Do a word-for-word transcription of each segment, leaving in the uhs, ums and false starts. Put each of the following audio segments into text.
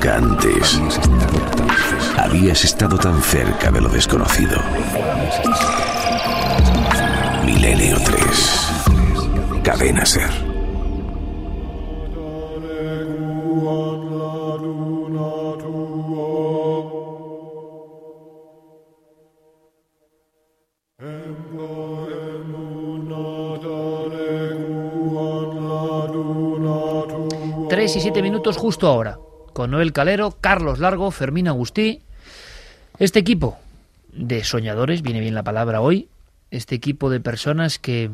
Nunca antes habías estado tan cerca de lo desconocido. Milenio tres. Cadena SER. Tres y siete minutos justo ahora, con Noel Calero, Carlos Largo, Fermín Agustí. Este equipo de soñadores, viene bien la palabra hoy, este equipo de personas que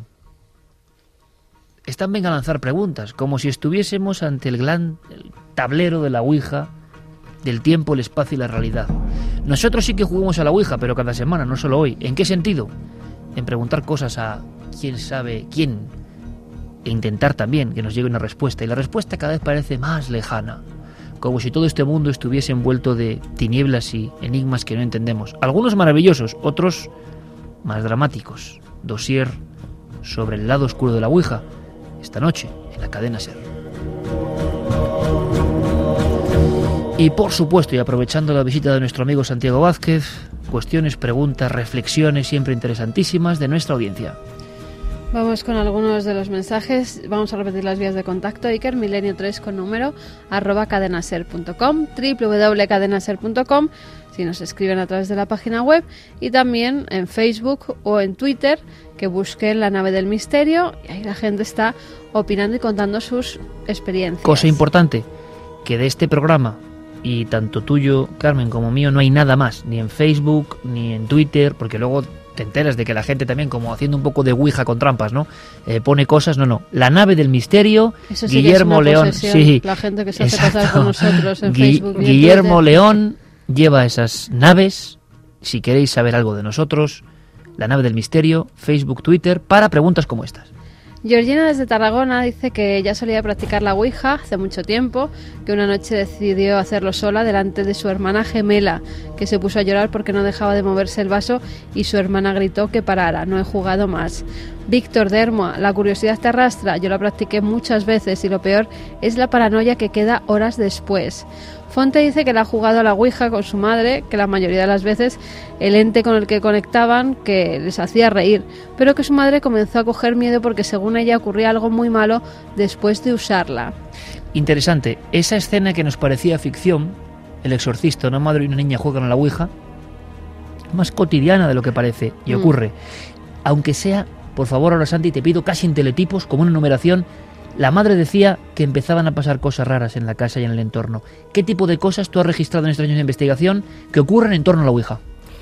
están venga a lanzar preguntas, como si estuviésemos ante el gran el tablero de la Ouija, del tiempo, el espacio y la realidad. Nosotros sí que jugamos a la Ouija, pero cada semana, no solo hoy. ¿En qué sentido? En preguntar cosas a quién sabe quién, e intentar también que nos llegue una respuesta, y la respuesta cada vez parece más lejana, como si todo este mundo estuviese envuelto de tinieblas y enigmas que no entendemos, algunos maravillosos, otros más dramáticos. Dossier sobre el lado oscuro de la Ouija, esta noche en la cadena SER. Y por supuesto, y aprovechando la visita de nuestro amigo Santiago Vázquez, cuestiones, preguntas, reflexiones siempre interesantísimas de nuestra audiencia. Vamos con algunos de los mensajes. Vamos a repetir las vías de contacto. Iker, milenio tres con número, arroba cadenaser punto com, doble u doble u doble u punto cadenaser punto com, si nos escriben a través de la página web, y también en Facebook o en Twitter, que busquen La Nave del Misterio, y ahí la gente está opinando y contando sus experiencias. Cosa importante, que de este programa, y tanto tuyo, Carmen, como mío, no hay nada más, ni en Facebook, ni en Twitter, porque luego te enteras de que la gente también, como haciendo un poco de Ouija con trampas, ¿no? Eh, pone cosas, no, no. La Nave del Misterio, Eso sí Guillermo que es una León, posesión, sí, la gente que se hace exacto. pasar por nosotros en Gui- Facebook y en Guillermo Twitter. León lleva esas naves. Si queréis saber algo de nosotros, La Nave del Misterio, Facebook, Twitter, para preguntas como estas. Georgina desde Tarragona dice que ya solía practicar la Ouija hace mucho tiempo, que una noche decidió hacerlo sola delante de su hermana gemela, que se puso a llorar porque no dejaba de moverse el vaso y su hermana gritó que parara. No he jugado más. Víctor de Hermoa, la curiosidad te arrastra. Yo la practiqué muchas veces y lo peor es la paranoia que queda horas después. Fonte dice que la ha jugado a la Ouija con su madre, que la mayoría de las veces el ente con el que conectaban que les hacía reír, pero que su madre comenzó a coger miedo porque según ella ocurría algo muy malo después de usarla. Interesante, esa escena que nos parecía ficción, el exorcista, una madre y una niña juegan a la Ouija, más cotidiana de lo que parece, y Mm. ocurre. Aunque sea, por favor, ahora Santi, te pido casi en teletipos, como una numeración. La madre decía que empezaban a pasar cosas raras en la casa y en el entorno. ¿Qué tipo de cosas tú has registrado en estos años de investigación que ocurren en torno a la Ouija?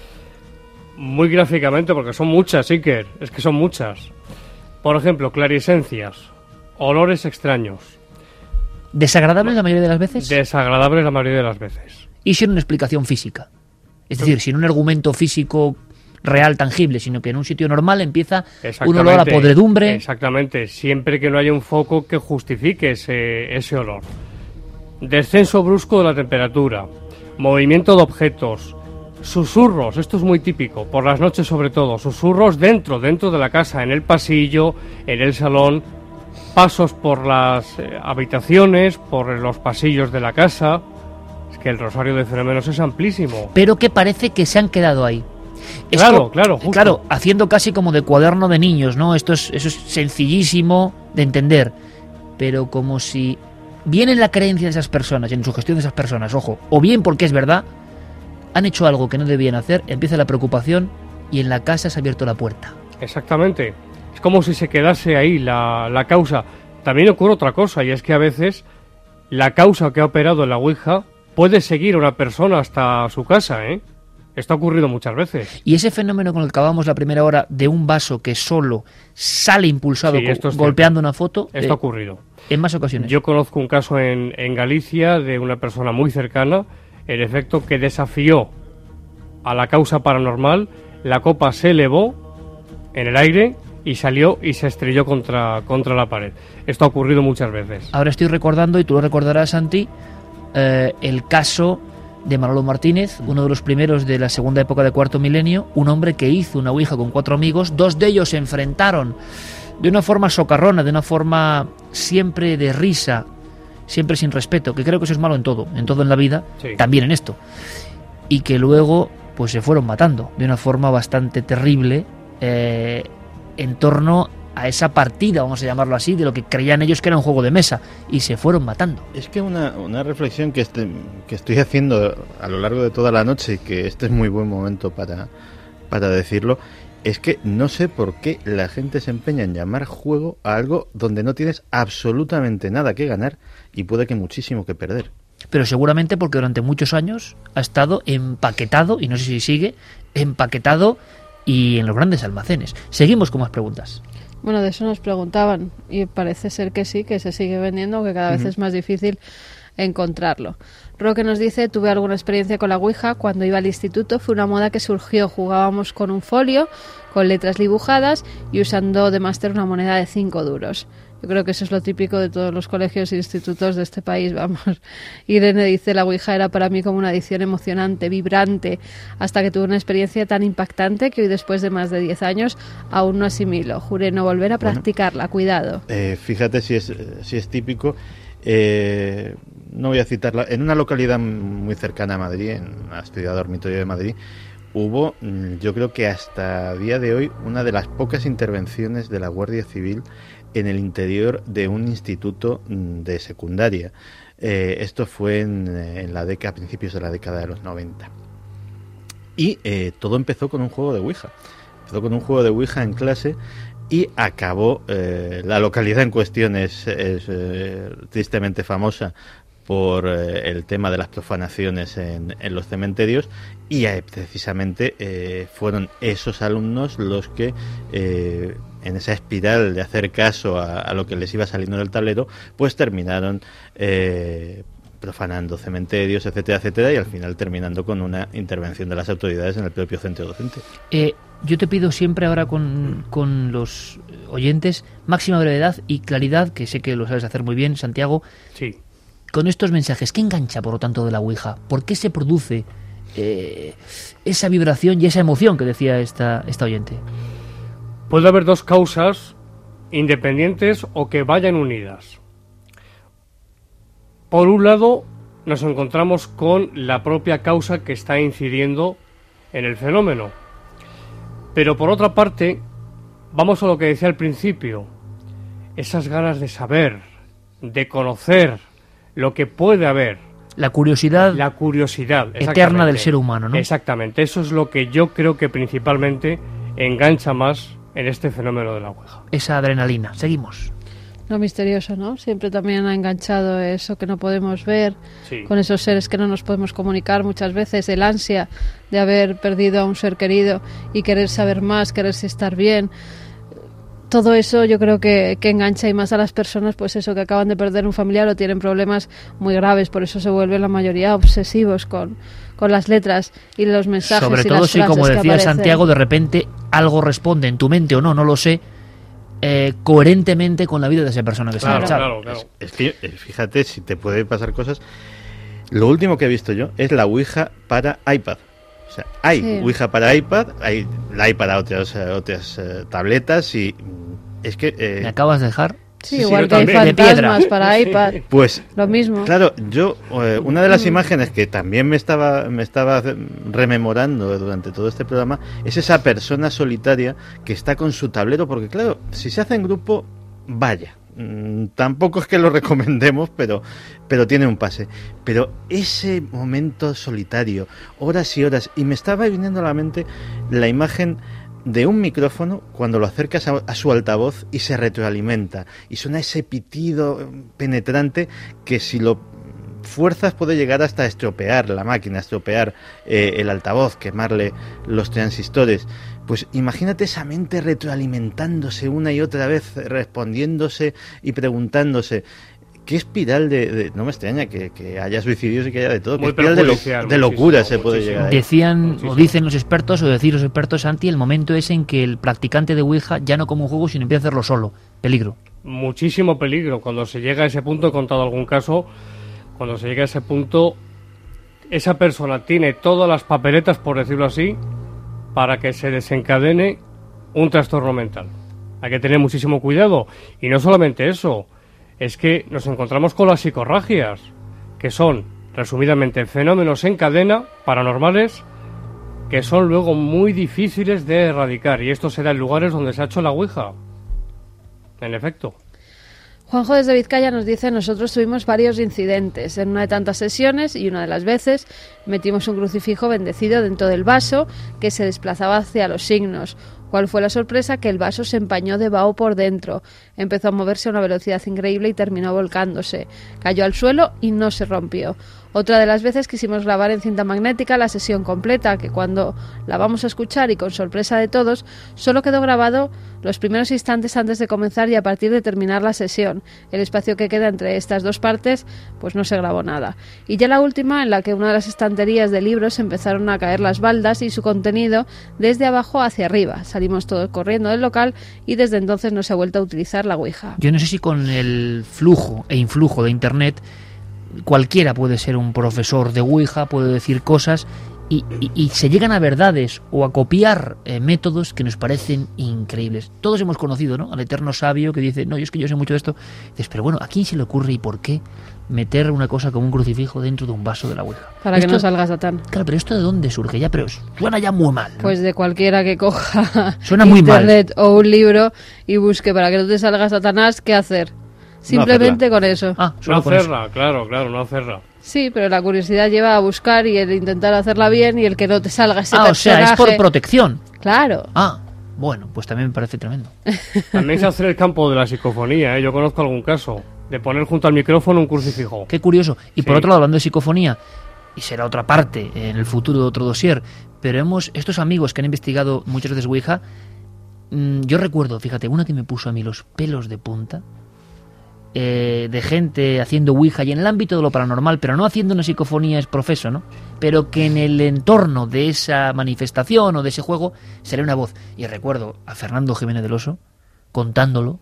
Muy gráficamente, porque son muchas, Iker, es que son muchas. Por ejemplo, clarisencias, olores extraños. ¿Desagradables la mayoría de las veces? Desagradables la mayoría de las veces. Y sin una explicación física. Es decir, sin un argumento físico real, tangible, sino que en un sitio normal empieza un olor a podredumbre. Exactamente, siempre que no haya un foco que justifique ese, ese olor. Descenso brusco de la temperatura, movimiento de objetos, susurros, esto es muy típico, por las noches sobre todo, susurros dentro, dentro de la casa, en el pasillo, en el salón, pasos por las eh, habitaciones, por los pasillos de la casa. Es que el rosario de fenómenos es amplísimo. Pero que parece que se han quedado ahí. Es Claro, co- claro, justo. Claro, haciendo casi como de cuaderno de niños, ¿no? Esto es, eso es sencillísimo de entender, pero como si bien en la creencia de esas personas, en su gestión de esas personas, ojo, o bien porque es verdad, han hecho algo que no debían hacer, empieza la preocupación y en la casa se ha abierto la puerta. Exactamente. Es como si se quedase ahí la, la causa. También ocurre otra cosa, y es que a veces la causa que ha operado en la Ouija puede seguir a una persona hasta su casa, ¿eh? Esto ha ocurrido muchas veces. Y ese fenómeno con el que acabamos la primera hora de un vaso que solo sale impulsado Sí, co- esto es golpeando cierto. una foto, Esto eh, ha ocurrido. en más ocasiones. Yo conozco un caso en, en Galicia de una persona muy cercana, en efecto, que desafió a la causa paranormal, la copa se elevó en el aire y salió y se estrelló contra, contra la pared. Esto ha ocurrido muchas veces. Ahora estoy recordando, y tú lo recordarás, Santi, eh, el caso de Manolo Martínez, uno de los primeros de la segunda época de Cuarto Milenio, un hombre que hizo una ouija con cuatro amigos, dos de ellos se enfrentaron de una forma socarrona, de una forma siempre de risa siempre sin respeto, que creo que eso es malo en todo, en todo en la vida, Sí. también en esto. Y que luego pues se fueron matando de una forma bastante terrible eh, en torno a esa partida, vamos a llamarlo así, de lo que creían ellos que era un juego de mesa, y se fueron matando. Es que una, una reflexión que, este, que estoy haciendo a lo largo de toda la noche, y que este es muy buen momento para, para decirlo, es que no sé por qué la gente se empeña en llamar juego a algo donde no tienes absolutamente nada que ganar y puede que muchísimo que perder. Pero seguramente porque durante muchos años ha estado empaquetado, y no sé si sigue, empaquetado y en los grandes almacenes. Seguimos con más preguntas. Bueno, de eso nos preguntaban y parece ser que sí, que se sigue vendiendo, que cada vez Uh-huh. es más difícil encontrarlo. Roque nos dice, tuve alguna experiencia con la Ouija cuando iba al instituto, fue una moda que surgió, jugábamos con un folio, con letras dibujadas y usando de máster una moneda de cinco duros. Yo creo que eso es lo típico de todos los colegios e institutos de este país, vamos. Irene dice, la Ouija era para mí como una adicción emocionante, vibrante, hasta que tuve una experiencia tan impactante que hoy, después de más de diez años, aún no asimilo. Juré no volver a practicarla, cuidado. Eh, fíjate si es, si es típico. Eh, no voy a citarla. En una localidad muy cercana a Madrid, en la ciudad dormitorio de Madrid, hubo, yo creo que hasta día de hoy, una de las pocas intervenciones de la Guardia Civil en el interior de un instituto de secundaria. Eh, esto fue en, en la década, a principios de la década de los noventa. Y eh, todo empezó con un juego de Ouija. Empezó con un juego de Ouija en clase y acabó, eh, la localidad en cuestión es, es eh, tristemente famosa por eh, el tema de las profanaciones en, en los cementerios, y eh, precisamente eh, fueron esos alumnos los que eh, en esa espiral de hacer caso a, a lo que les iba saliendo del tablero, pues terminaron eh, profanando cementerios, etcétera, etcétera, y al final terminando con una intervención de las autoridades en el propio centro docente. Eh, yo te pido siempre ahora con, con los oyentes máxima brevedad y claridad, que sé que lo sabes hacer muy bien, Santiago. Sí. Con estos mensajes, ¿qué engancha, por lo tanto, de la Ouija? ¿Por qué se produce eh, esa vibración y esa emoción que decía esta, esta oyente? Puede haber dos causas independientes o que vayan unidas. Por un lado, nos encontramos con la propia causa que está incidiendo en el fenómeno. Pero por otra parte, vamos a lo que decía al principio, esas ganas de saber, de conocer lo que puede haber. La curiosidad, La curiosidad eterna del ser humano, ¿no? Exactamente, eso es lo que yo creo que principalmente engancha más en este fenómeno de la Ouija. Esa adrenalina. Seguimos. Lo misterioso, ¿no? Siempre también ha enganchado eso que no podemos ver, Sí. con esos seres que no nos podemos comunicar muchas veces, el ansia de haber perdido a un ser querido y querer saber más, quererse estar bien. Todo eso yo creo que, que engancha, y más a las personas, pues eso, que acaban de perder un familiar o tienen problemas muy graves, por eso se vuelven la mayoría obsesivos con, con las letras y los mensajes. Sobre y todo las si, frases como que decía aparecen. Santiago, de repente algo responde en tu mente o no, no lo sé, eh, coherentemente con la vida de esa persona que se ha Claro, marchado. claro, claro. Es que, eh, fíjate, si te puede pasar cosas. Lo último que he visto yo es la Ouija para iPad. O sea, hay Sí. Ouija para iPad, hay la iPad para otras, eh, otras eh, tabletas, y mm, es que... eh, Me acabas de dejar. Sí, Sí, igual yo que hay también. De piedra. fantasmas para iPad, pues lo mismo. claro, yo eh, una de las imágenes que también me estaba me estaba rememorando durante todo este programa es esa persona solitaria que está con su tablero, porque claro, si se hace en grupo, vaya, mm, tampoco es que lo recomendemos, pero pero tiene un pase. Pero ese momento solitario, horas y horas, y me estaba viniendo a la mente la imagen de un micrófono cuando lo acercas a, a su altavoz y se retroalimenta y suena ese pitido penetrante que, si lo fuerzas, puede llegar hasta estropear la máquina, estropear eh, el altavoz, quemarle los transistores. Pues imagínate esa mente retroalimentándose una y otra vez, respondiéndose y preguntándose. ¿Qué espiral de, de...? No me extraña que, que haya suicidios y que haya de todo. ¿Qué Muy espiral de, lo- perjudicial, de locura muchísimo, se puede muchísimo. llegar ahí? Decían Muchísimo. o dicen los expertos, o decir los expertos, Santi, el momento es en que el practicante de Ouija ya no como un juego, sino empieza a hacerlo solo. Peligro. Muchísimo peligro. Cuando se llega a ese punto, he contado algún caso, cuando se llega a ese punto, esa persona tiene todas las papeletas, por decirlo así, para que se desencadene un trastorno mental. Hay que tener muchísimo cuidado. Y no solamente eso, es que nos encontramos con las psicorragias, que son, resumidamente, fenómenos en cadena paranormales que son luego muy difíciles de erradicar, y esto se da en lugares donde se ha hecho la ouija. En efecto. Juanjo desde Vizcaya nos dice: nosotros tuvimos varios incidentes en una de tantas sesiones y una de las veces metimos un crucifijo bendecido dentro del vaso que se desplazaba hacia los signos. ¿Cuál fue la sorpresa? Que el vaso se empañó de vaho por dentro, empezó a moverse a una velocidad increíble y terminó volcándose. Cayó al suelo y no se rompió. Otra de las veces quisimos grabar en cinta magnética la sesión completa, que cuando la vamos a escuchar y con sorpresa de todos, solo quedó grabado los primeros instantes antes de comenzar y a partir de terminar la sesión. El espacio que queda entre estas dos partes, pues no se grabó nada. Y ya la última, en la que una de las estanterías de libros empezaron a caer las baldas y su contenido desde abajo hacia arriba. Salimos todos corriendo del local y desde entonces no se ha vuelto a utilizar la ouija. Yo no sé si con el flujo e influjo de Internet cualquiera puede ser un profesor de ouija, puede decir cosas y, y, y se llegan a verdades o a copiar eh, métodos que nos parecen increíbles. Todos hemos conocido, ¿no?, al eterno sabio que dice: no, yo es que yo sé mucho de esto. Dices, pero bueno, ¿a quién se le ocurre y por qué meter una cosa como un crucifijo dentro de un vaso de la ouija? Para esto, que no salga Satán. Claro, pero ¿esto de dónde surge? Ya, pero suena ya muy mal, ¿no? Pues de cualquiera que coja suena muy internet mal. o un libro y busque para que no te salga Satanás, ¿qué hacer? Simplemente no con eso. Ah, No con eso. hacerla, claro, claro, no hacerla. Sí, pero la curiosidad lleva a buscar y el intentar hacerla bien y el que no te salga ese Ah, o sea, personaje. es por protección. Claro. Ah, bueno, pues también me parece tremendo. También se hace el campo de la psicofonía, ¿eh? Yo conozco algún caso de poner junto al micrófono un crucifijo. Qué curioso. Y por Sí. otro lado, hablando de psicofonía, y será otra parte en el futuro de otro dossier, pero hemos, estos amigos que han investigado muchas veces ouija, mmm, yo recuerdo, fíjate, una que me puso a mí los pelos de punta, eh, de gente haciendo ouija y en el ámbito de lo paranormal, pero no haciendo una psicofonía es profeso, ¿no? Pero que en el entorno de esa manifestación o de ese juego sale una voz. Y recuerdo a Fernando Jiménez del Oso contándolo,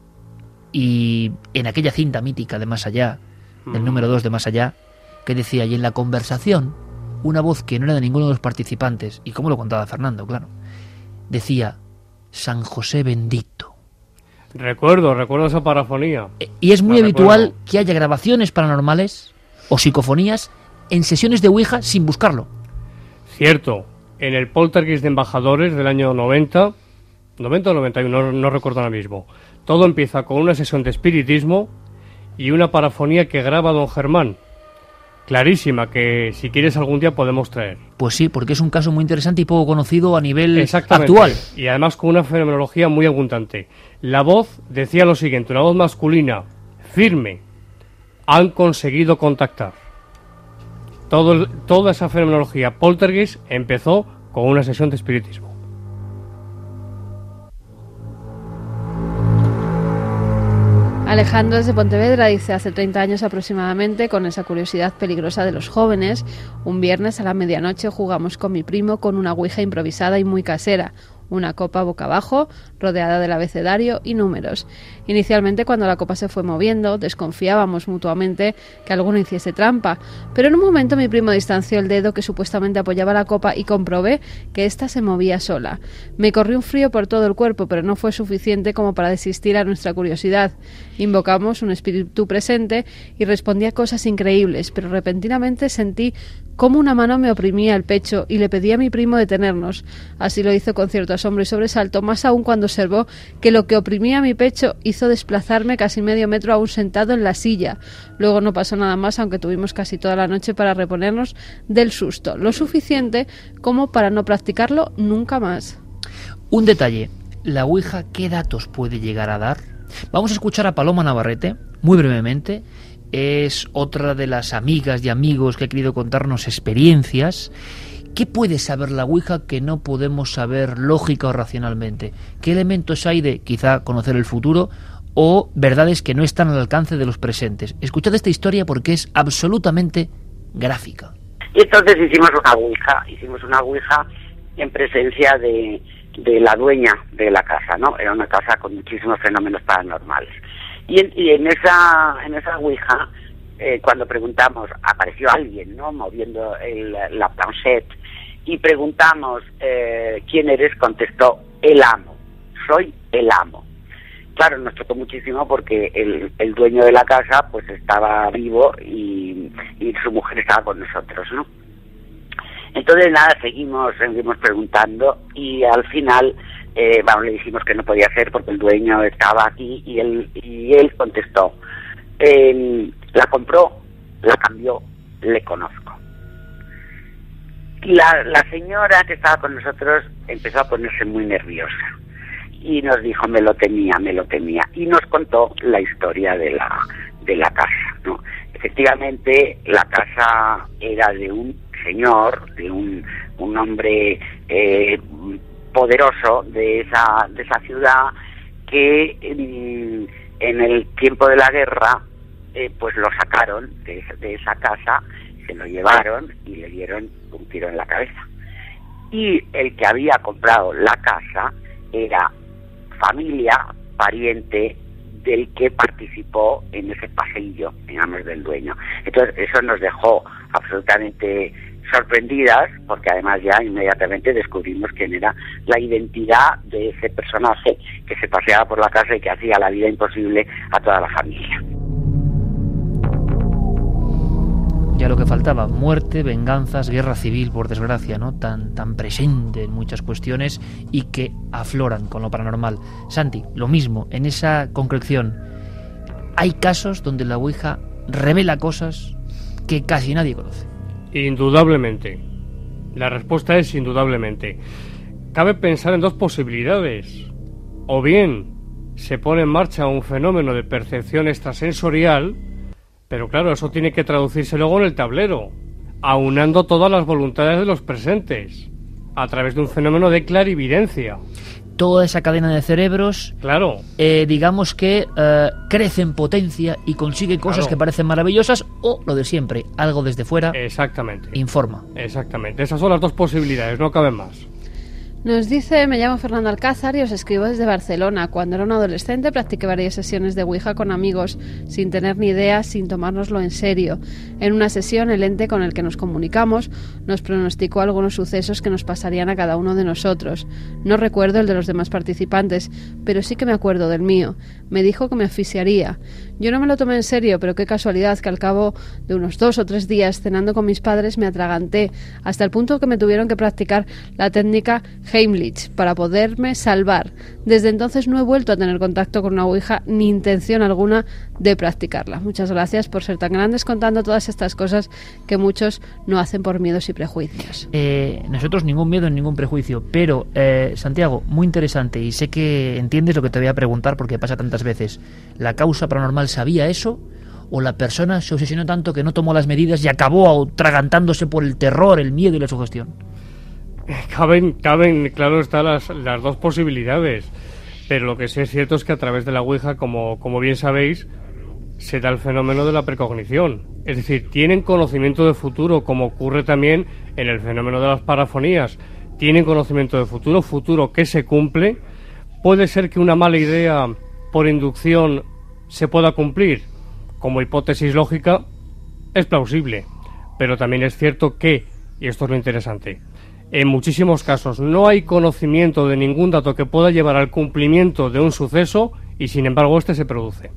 y en aquella cinta mítica de Más Allá, del número dos de Más Allá, que decía, y en la conversación, una voz que no era de ninguno de los participantes, y como lo contaba Fernando, claro, decía: San José bendito. Recuerdo, recuerdo esa parafonía. Y es muy Lo habitual recuerdo. que haya grabaciones paranormales o psicofonías en sesiones de ouija sin buscarlo. Cierto, en el Poltergeist de Embajadores del año noventa, noventa o noventa y uno, no, no recuerdo ahora mismo, todo empieza con una sesión de espiritismo y una parafonía que graba don Germán. Clarísima, que si quieres algún día podemos traer. Pues sí, porque es un caso muy interesante y poco conocido a nivel Exactamente. actual. Y además con una fenomenología muy abundante. La voz decía lo siguiente, una voz masculina, firme. Han conseguido contactar. Todo, el- toda esa fenomenología Poltergeist empezó con una sesión de espiritismo. Alejandro desde Pontevedra dice: hace treinta años aproximadamente, con esa curiosidad peligrosa de los jóvenes, un viernes a la medianoche jugamos con mi primo con una ouija improvisada y muy casera, una copa boca abajo, rodeada del abecedario y números. Inicialmente, cuando la copa se fue moviendo, desconfiábamos mutuamente que alguno hiciese trampa, pero en un momento mi primo distanció el dedo que supuestamente apoyaba la copa y comprobé que ésta se movía sola. Me corrió un frío por todo el cuerpo, pero no fue suficiente como para desistir a nuestra curiosidad. Invocamos un espíritu presente y respondía cosas increíbles, pero repentinamente sentí cómo una mano me oprimía el pecho y le pedí a mi primo detenernos. Así lo hizo con cierto asombro y sobresalto, más aún cuando observó que lo que oprimía mi pecho hizo desplazarme casi medio metro aún sentado en la silla. Luego no pasó nada más, aunque tuvimos casi toda la noche para reponernos del susto, lo suficiente como para no practicarlo nunca más. Un detalle, la ouija, ¿qué datos puede llegar a dar? Vamos a escuchar a Paloma Navarrete, muy brevemente. Es otra de las amigas y amigos que ha querido contarnos experiencias. ¿Qué puede saber la ouija que no podemos saber lógica o racionalmente? ¿Qué elementos hay de, quizá, conocer el futuro o verdades que no están al alcance de los presentes? Escuchad esta historia porque es absolutamente gráfica. Y entonces hicimos una ouija, hicimos una ouija en presencia de, de la dueña de la casa, ¿no? Era una casa con muchísimos fenómenos paranormales. Y en, y en esa en esa ouija, eh, cuando preguntamos, apareció alguien, ¿no?, moviendo el, la planchette, y preguntamos, eh, ¿quién eres?, contestó, el amo, soy el amo. claro, nos tocó muchísimo porque el, el dueño de la casa pues estaba vivo y, y su mujer estaba con nosotros, ¿no? Entonces nada, seguimos, seguimos preguntando y al final eh, vamos, le dijimos que no podía ser porque el dueño estaba aquí y él, y él contestó, eh, la compró, la cambió, le conozco. La, la señora que estaba con nosotros empezó a ponerse muy nerviosa y nos dijo, me lo temía, me lo temía, y nos contó la historia de la de la casa, ¿no? Efectivamente, la casa era de un señor, de un, un hombre eh, poderoso de esa de esa ciudad que en, en el tiempo de la guerra eh, pues lo sacaron de, de esa casa, se lo llevaron y le dieron un tiro en la cabeza. Y el que había comprado la casa era familia, pariente del que participó en ese paseillo, digamos, del dueño. Entonces eso nos dejó absolutamente sorprendidas, porque además ya inmediatamente descubrimos quién era la identidad de ese personaje que se paseaba por la casa y que hacía la vida imposible a toda la familia. Ya lo que faltaba, muerte, venganzas, guerra civil, por desgracia, ¿no? Tan, tan presente en muchas cuestiones y que afloran con lo paranormal. Santi, lo mismo, en esa concreción, hay casos donde la Ouija revela cosas que casi nadie conoce. Indudablemente. La respuesta es indudablemente. Cabe pensar en dos posibilidades. O bien se pone en marcha un fenómeno de percepción extrasensorial, pero claro, eso tiene que traducirse luego en el tablero, aunando todas las voluntades de los presentes, a través de un fenómeno de clarividencia. Toda esa cadena de cerebros, claro, eh, digamos que eh, crece en potencia y consigue cosas claro. que parecen maravillosas, o lo de siempre, algo desde fuera exactamente informa. Exactamente, esas son las dos posibilidades, no caben más. Nos dice, me llamo Fernando Alcázar y os escribo desde Barcelona. Cuando era un adolescente practiqué varias sesiones de Ouija con amigos, sin tener ni idea, sin tomárnoslo en serio. En una sesión, el ente con el que nos comunicamos nos pronosticó algunos sucesos que nos pasarían a cada uno de nosotros. No recuerdo el de los demás participantes, pero sí que me acuerdo del mío. Me dijo que me asfixiaría. Yo no me lo tomé en serio, pero qué casualidad que al cabo de unos dos o tres días cenando con mis padres me atraganté, hasta el punto que me tuvieron que practicar la técnica Heimlich para poderme salvar. Desde entonces no he vuelto a tener contacto con una Ouija ni intención alguna de practicarla. Muchas gracias por ser tan grandes contando todas estas cosas que muchos no hacen por miedos y prejuicios. Eh, nosotros ningún miedo, ningún prejuicio, pero eh, Santiago, muy interesante, y sé que entiendes lo que te voy a preguntar porque pasa tantas veces. ¿La causa paranormal sabía eso? ¿O la persona se obsesionó tanto que no tomó las medidas y acabó atragantándose por el terror, el miedo y la sugestión? Caben, caben, claro están las, las dos posibilidades, pero lo que sí es cierto es que a través de la Ouija, como, como bien sabéis, se da el fenómeno de la precognición. Es decir, tienen conocimiento de futuro, como ocurre también en el fenómeno de las parafonías. Tienen conocimiento de futuro, futuro que se cumple. Puede ser que una mala idea por inducción se pueda cumplir. Como hipótesis lógica, es plausible. Pero también es cierto que, y esto es lo interesante, en muchísimos casos no hay conocimiento de ningún dato que pueda llevar al cumplimiento de un suceso y sin embargo este se produce.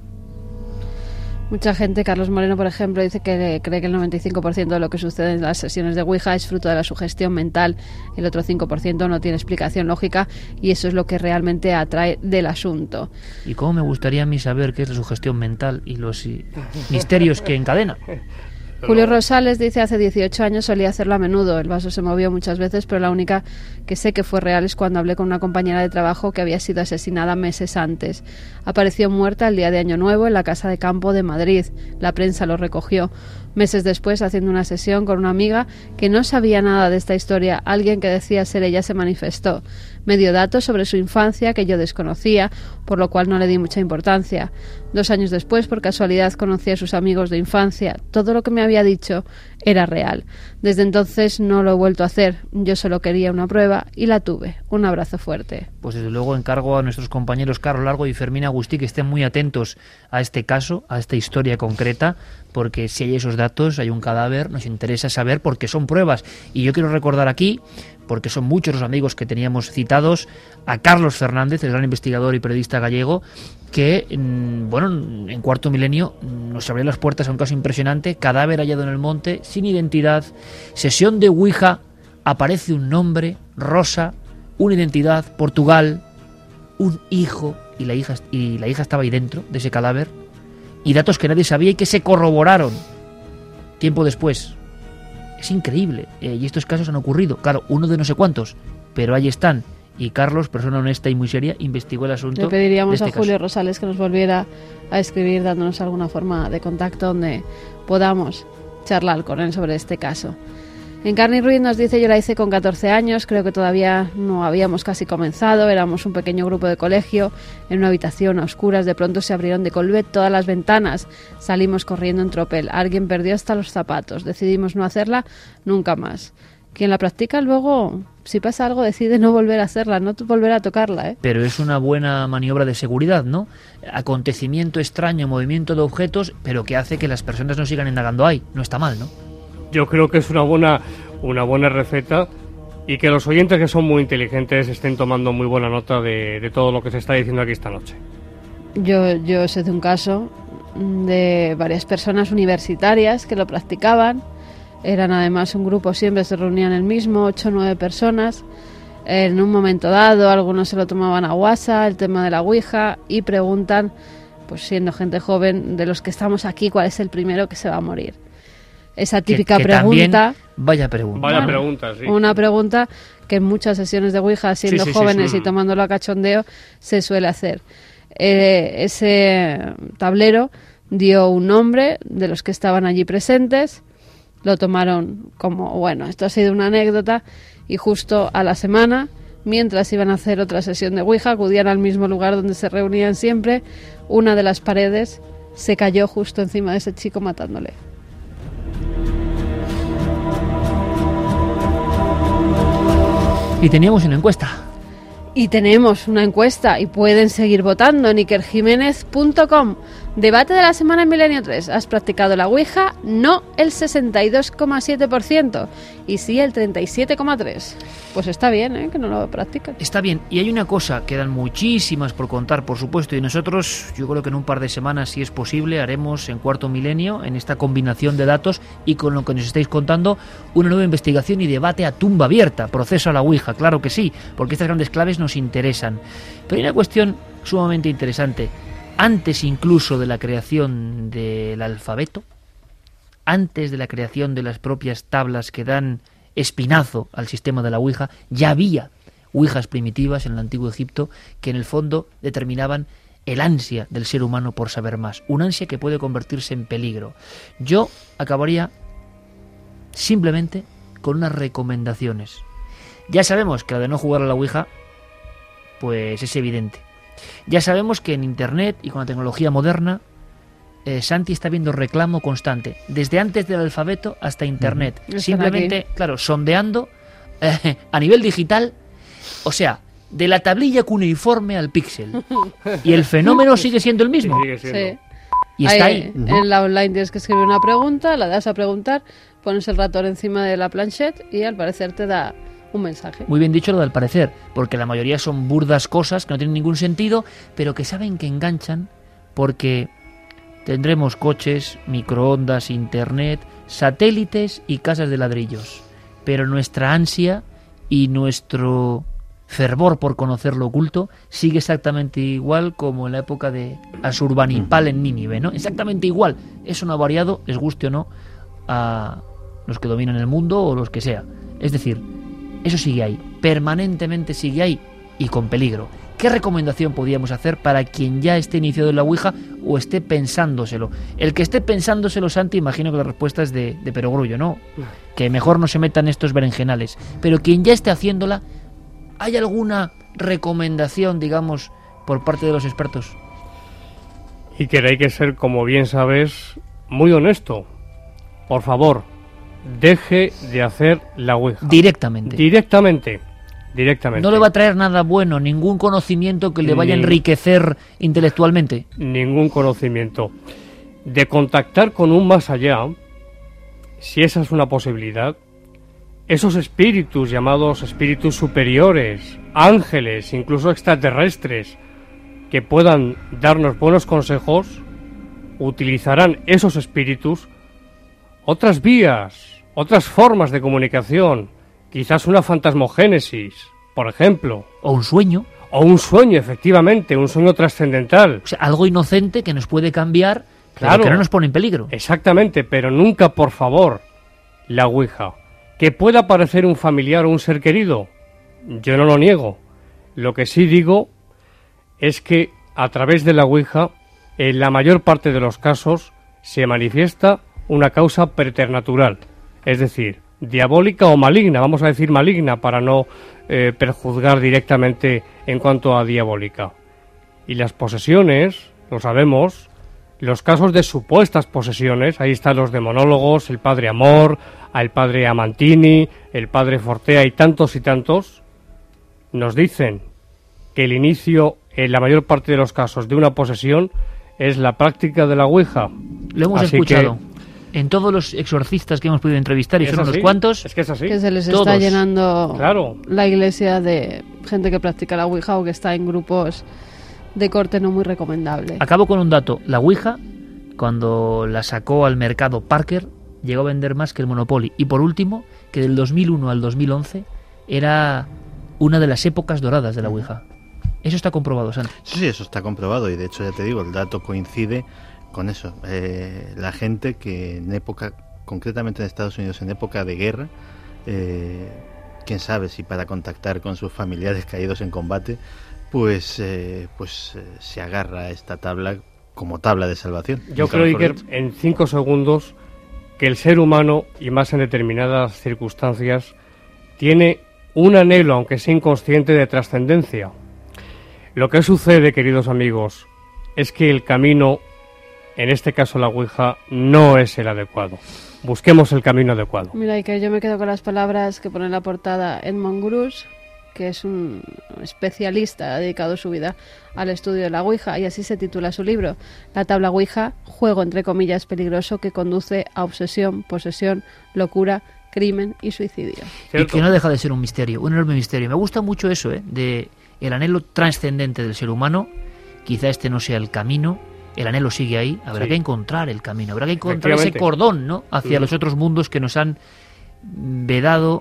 Mucha gente, Carlos Moreno por ejemplo, dice que cree que el noventa y cinco por ciento de lo que sucede en las sesiones de Ouija es fruto de la sugestión mental, el otro cinco por ciento no tiene explicación lógica y eso es lo que realmente atrae del asunto. Y cómo me gustaría a mí saber qué es la sugestión mental y los y, misterios que encadena. Julio Rosales dice, hace dieciocho años solía hacerlo a menudo, el vaso se movió muchas veces, pero la única que sé que fue real es cuando hablé con una compañera de trabajo que había sido asesinada meses antes. Apareció muerta el día de Año Nuevo en la casa de campo de Madrid, la prensa lo recogió. Meses después, haciendo una sesión con una amiga que no sabía nada de esta historia, alguien que decía ser ella se manifestó. Me dio datos sobre su infancia que yo desconocía, por lo cual no le di mucha importancia. Dos años después, por casualidad, conocí a sus amigos de infancia. Todo lo que me había dicho era real. Desde entonces no lo he vuelto a hacer. Yo solo quería una prueba y la tuve. Un abrazo fuerte. Pues pues desde luego encargo a nuestros compañeros Carlos Largo y Fermín Agustí que estén muy atentos a este caso, a esta historia concreta, porque si hay esos datos, hay un cadáver, nos interesa saber porque son pruebas. Y yo quiero recordar aquí, porque son muchos los amigos que teníamos citados, a Carlos Fernández, el gran investigador y periodista gallego, que, bueno, en Cuarto Milenio nos abrió las puertas a un caso impresionante: cadáver hallado en el monte, sin identidad, sesión de Ouija, aparece un nombre, Rosa, una identidad, Portugal, un hijo, y la hija, y la hija estaba ahí dentro de ese cadáver, y datos que nadie sabía y que se corroboraron tiempo después. Es increíble, eh, y estos casos han ocurrido, claro, uno de no sé cuántos, pero ahí están. Y Carlos, persona honesta y muy seria, investigó el asunto. Le pediríamos de este a Julio caso. Rosales que nos volviera a escribir dándonos alguna forma de contacto donde podamos charlar con él sobre este caso. Encarni Ruiz nos dice: yo la hice con catorce años, creo que todavía no habíamos casi comenzado, éramos un pequeño grupo de colegio, en una habitación a oscuras, de pronto se abrieron de Colbet todas las ventanas, salimos corriendo en tropel, alguien perdió hasta los zapatos, decidimos no hacerla nunca más. Quien la practica luego, si pasa algo, decide no volver a hacerla, no volver a tocarla, ¿eh? Pero es una buena maniobra de seguridad, ¿no? Acontecimiento extraño, movimiento de objetos, pero que hace que las personas no sigan indagando ahí. No está mal, ¿no? Yo creo que es una buena, una buena receta, y que los oyentes, que son muy inteligentes, estén tomando muy buena nota de, de todo lo que se está diciendo aquí esta noche. Yo, yo sé de un caso de varias personas universitarias que lo practicaban. Eran además un grupo, siempre se reunían el mismo, ocho o nueve personas. En un momento dado, algunos se lo tomaban a guasa, el tema de la Ouija, y preguntan, pues siendo gente joven, de los que estamos aquí, ¿cuál es el primero que se va a morir? Esa típica que, que pregunta. También, vaya pregunta. Vaya Bueno, pregunta, sí. Una pregunta que en muchas sesiones de Ouija, siendo Sí, sí, sí, jóvenes sí. y tomándolo a cachondeo, se suele hacer. Eh, ese tablero dio un nombre de los que estaban allí presentes, lo tomaron como, bueno, esto ha sido una anécdota, y justo a la semana, mientras iban a hacer otra sesión de Ouija, acudían al mismo lugar donde se reunían siempre, una de las paredes se cayó justo encima de ese chico, matándole. Y teníamos una encuesta. Y tenemos una encuesta y pueden seguir votando en iker jiménez punto com. Debate de la semana en Milenio tres. ¿Has practicado la Ouija? No, el sesenta y dos coma siete por ciento. Y sí, el treinta y siete coma tres por ciento. Pues está bien, ¿eh?, que no lo practican. Está bien, y hay una cosa, quedan muchísimas por contar, por supuesto, y nosotros, yo creo que en un par de semanas, si es posible, haremos en Cuarto Milenio, en esta combinación de datos y con lo que nos estáis contando, una nueva investigación y debate a tumba abierta, proceso a la Ouija, claro que sí, porque estas grandes claves nos interesan. Pero hay una cuestión sumamente interesante. Antes incluso de la creación del alfabeto, antes de la creación de las propias tablas que dan espinazo al sistema de la Ouija, ya había Ouijas primitivas en el antiguo Egipto que en el fondo determinaban el ansia del ser humano por saber más, un ansia que puede convertirse en peligro. Yo acabaría simplemente con unas recomendaciones. Ya sabemos que la de no jugar a la Ouija, pues es evidente. Ya sabemos que en Internet y con la tecnología moderna, eh, Santi está viendo reclamo constante, desde antes del alfabeto hasta Internet. Están Simplemente, aquí. claro, sondeando eh, a nivel digital, o sea, de la tablilla cuneiforme al píxel. Y el fenómeno sigue siendo el mismo. Sigue siendo. Sí. Y está ahí. En la online tienes que escribir una pregunta, la das a preguntar, pones el ratón encima de la planchette y al parecer te da un mensaje. Muy bien dicho lo del parecer, porque la mayoría son burdas cosas que no tienen ningún sentido, pero que saben que enganchan, porque tendremos coches, microondas, internet, satélites y casas de ladrillos. Pero nuestra ansia y nuestro fervor por conocer lo oculto sigue exactamente igual como en la época de Asurbanipal en Nínive, ¿no? Exactamente igual. Eso no ha variado, les guste o no, a los que dominan el mundo o los que sea. Es decir, eso sigue ahí, permanentemente sigue ahí y con peligro. ¿Qué recomendación podríamos hacer para quien ya esté iniciado en la Ouija o esté pensándoselo? El que esté pensándoselo, Santi, imagino que la respuesta es de, de perogrullo, ¿no? Que mejor no se metan estos berenjenales. Pero quien ya esté haciéndola, ¿hay alguna recomendación, digamos, por parte de los expertos? Y que hay que ser, como bien sabes, muy honesto. Por favor, deje de hacer la Ouija. Directamente. Directamente. directamente. No le va a traer nada bueno, ningún conocimiento que le vaya Ni- a enriquecer intelectualmente. Ningún conocimiento. De contactar con un más allá, si esa es una posibilidad, esos espíritus llamados espíritus superiores, ángeles, incluso extraterrestres, que puedan darnos buenos consejos, utilizarán esos espíritus otras vías, otras formas de comunicación, quizás una fantasmogénesis, por ejemplo, O un sueño, o un sueño, efectivamente, un sueño trascendental. o sea, algo inocente que nos puede cambiar, pero Claro. que no nos pone en peligro. Exactamente, pero nunca, por favor, la Ouija. ¿Que pueda parecer un familiar o un ser querido? Yo no lo niego. Lo que sí digo es que a través de la Ouija, en la mayor parte de los casos, se manifiesta una causa preternatural, es decir, diabólica o maligna, vamos a decir maligna para no eh, perjuzgar directamente en cuanto a diabólica. Y las posesiones, lo sabemos, los casos de supuestas posesiones, ahí están los demonólogos, el padre Amor, el padre Amantini, el padre Fortea y tantos y tantos, nos dicen que el inicio, en la mayor parte de los casos, de una posesión es la práctica de la Ouija. Lo hemos Así escuchado. En todos los exorcistas que hemos podido entrevistar, y Es fueron unos así, cuantos, Es que es así. Que se les Todos. está llenando Claro. la iglesia de gente que practica la Ouija o que está en grupos de corte no muy recomendable. acabo con un dato. La Ouija, cuando la sacó al mercado Parker, llegó a vender más que el Monopoly. Y por último, que del dos mil uno al dos mil once era una de las épocas doradas de la Ouija. Eso está comprobado, Santi. Sí, sí, eso está comprobado y de hecho ya te digo, el dato coincide con eso. Eh, la gente que en época, concretamente en Estados Unidos, en época de guerra, eh, quién sabe si para contactar con sus familiares caídos en combate, pues, eh, pues eh, se agarra a esta tabla como tabla de salvación. Yo Nunca creo, mejor Iker, dicho. en cinco segundos, que el ser humano, y más en determinadas circunstancias, tiene un anhelo, aunque sea inconsciente, de trascendencia. Lo que sucede, queridos amigos, es que el camino, en este caso la Ouija, no es el adecuado. Busquemos el camino adecuado. Mira, y que yo me quedo con las palabras que pone en la portada Edmond Grush, que es un especialista, ha dedicado su vida al estudio de la Ouija, y así se titula su libro: La tabla Ouija, juego entre comillas peligroso que conduce a obsesión, posesión, locura, crimen y suicidio. Y ¿Cierto? que no deja de ser un misterio, un enorme misterio. Me gusta mucho eso, ¿eh? De el anhelo trascendente del ser humano. Quizá este no sea el camino, el anhelo sigue ahí, habrá Sí. que encontrar el camino, habrá que encontrar ese Efectivamente. cordón, ¿no?, hacia Mm. los otros mundos que nos han vedado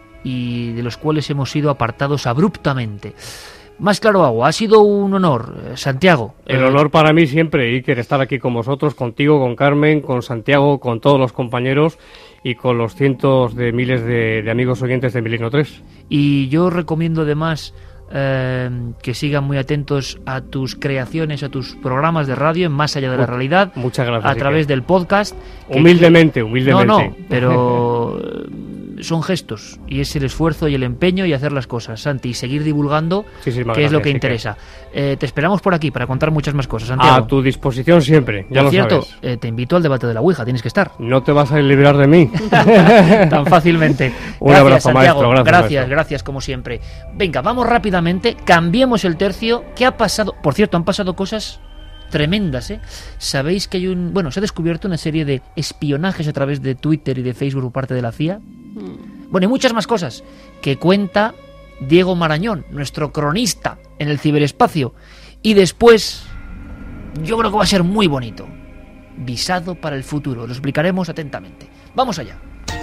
y de los cuales hemos sido apartados abruptamente. Más claro agua, ha sido un honor, eh, Santiago. El Eh, honor para mí siempre, Iker, estar aquí con vosotros, contigo, con Carmen, con Santiago, con todos los compañeros y con los cientos de miles de, de amigos oyentes de Milenio tres. Y yo recomiendo además eh, que sigan muy atentos a tus creaciones, a tus programas de radio en Más Allá de la Mu- Realidad, Muchas gracias. a Iker. través del podcast. que- Humildemente, humildemente. No, no, pero eh, son gestos y es el esfuerzo y el empeño y hacer las cosas, Santi, y seguir divulgando, Muchísimas que es lo gracias, que Iker. interesa. Eh, te esperamos por aquí para contar muchas más cosas, Santiago. A tu disposición siempre, ya Por lo cierto, sabes. eh, te invito al debate de la Ouija, tienes que estar. No te vas a librar de mí. Tan fácilmente. Un Gracias, abrazo, Santiago. maestro, gracias, Gracias, maestro. gracias, como siempre. Venga, vamos rápidamente, cambiemos el tercio. ¿Qué ha pasado? Por cierto, han pasado cosas tremendas, ¿eh? Sabéis que hay un... Bueno, se ha descubierto una serie de espionajes a través de Twitter y de Facebook por parte de la C I A. Bueno, y muchas más cosas que cuenta Diego Marañón, nuestro cronista en el ciberespacio. Y después, yo creo que va a ser muy bonito. Visado para el futuro. Lo explicaremos atentamente. Vamos allá.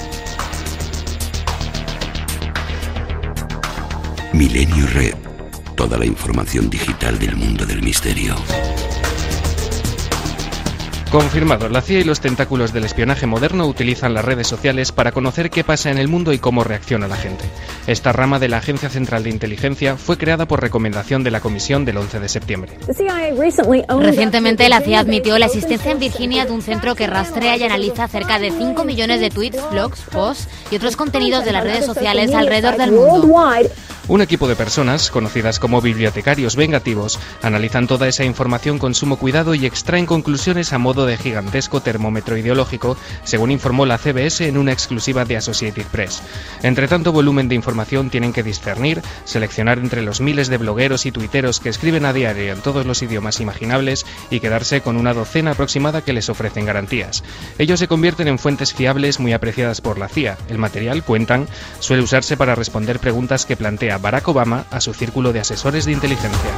Milenio Red. Toda la información digital del mundo del misterio. Confirmado, la C I A y los tentáculos del espionaje moderno utilizan las redes sociales para conocer qué pasa en el mundo y cómo reacciona la gente. Esta rama de la Agencia Central de Inteligencia fue creada por recomendación de la Comisión del once de septiembre. Recientemente, la C I A admitió la existencia en Virginia de un centro que rastrea y analiza cerca de cinco millones de tweets, blogs, posts y otros contenidos de las redes sociales alrededor del mundo. Un equipo de personas, conocidas como bibliotecarios vengativos, analizan toda esa información con sumo cuidado y extraen conclusiones a modo de gigantesco termómetro ideológico, según informó la C B S en una exclusiva de Associated Press. Entre tanto volumen de información tienen que discernir, seleccionar entre los miles de blogueros y tuiteros que escriben a diario en todos los idiomas imaginables y quedarse con una docena aproximada que les ofrecen garantías. Ellos se convierten en fuentes fiables muy apreciadas por la C I A. El material, cuentan, suele usarse para responder preguntas que plantea Barack Obama a su círculo de asesores de inteligencia.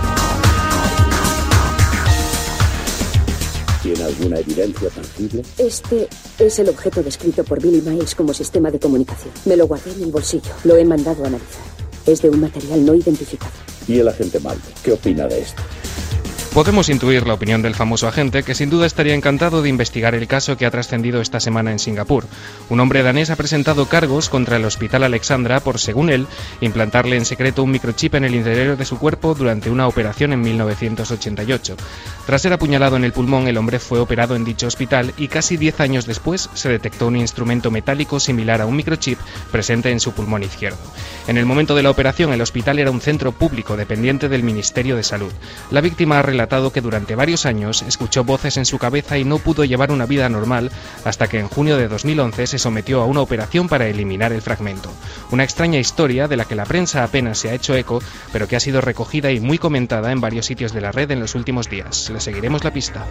¿Tiene alguna evidencia tangible? Este es el objeto descrito por Billy Miles como sistema de comunicación. Me lo guardé en el bolsillo. Lo he mandado a analizar. Es de un material no identificado. ¿Y el agente Mulder? ¿Qué opina de esto? Podemos intuir la opinión del famoso agente, que sin duda estaría encantado de investigar el caso que ha trascendido esta semana en Singapur. Un hombre danés ha presentado cargos contra el Hospital Alexandra por, según él, implantarle en secreto un microchip en el interior de su cuerpo durante una operación en mil novecientos ochenta y ocho. Tras ser apuñalado en el pulmón, el hombre fue operado en dicho hospital y casi diez años después se detectó un instrumento metálico similar a un microchip presente en su pulmón izquierdo. En el momento de la operación, el hospital era un centro público dependiente del Ministerio de Salud. La víctima ha relatado que durante varios años escuchó voces en su cabeza y no pudo llevar una vida normal hasta que en junio de dos mil once se sometió a una operación para eliminar el fragmento. Una extraña historia de la que la prensa apenas se ha hecho eco, pero que ha sido recogida y muy comentada en varios sitios de la red en los últimos días. Le seguiremos la pista.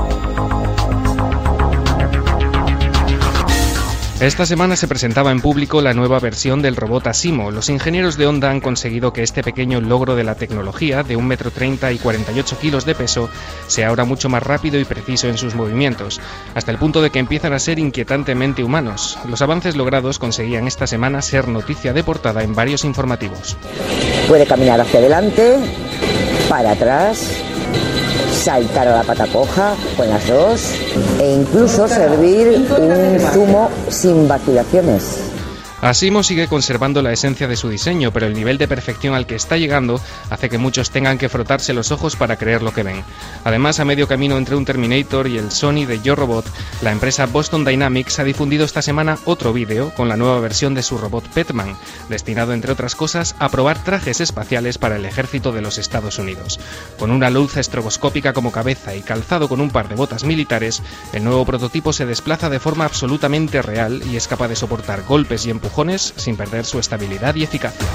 Esta semana se presentaba en público la nueva versión del robot Asimo. Los ingenieros de Honda han conseguido que este pequeño logro de la tecnología, de un metro treinta y cuarenta y ocho kilos de peso, sea ahora mucho más rápido y preciso en sus movimientos, hasta el punto de que empiezan a ser inquietantemente humanos. Los avances logrados conseguían esta semana ser noticia de portada en varios informativos. Puede caminar hacia adelante, para atrás, saltar a la pata coja con las dos e incluso servir un zumo sin vacilaciones. Asimo sigue conservando la esencia de su diseño, pero el nivel de perfección al que está llegando hace que muchos tengan que frotarse los ojos para creer lo que ven. Además, a medio camino entre un Terminator y el Sony de Yo Robot, la empresa Boston Dynamics ha difundido esta semana otro vídeo con la nueva versión de su robot Petman, destinado, entre otras cosas, a probar trajes espaciales para el ejército de los Estados Unidos. Con una luz estroboscópica como cabeza y calzado con un par de botas militares, el nuevo prototipo se desplaza de forma absolutamente real y es capaz de soportar golpes y empujones sin perder su estabilidad y eficacia.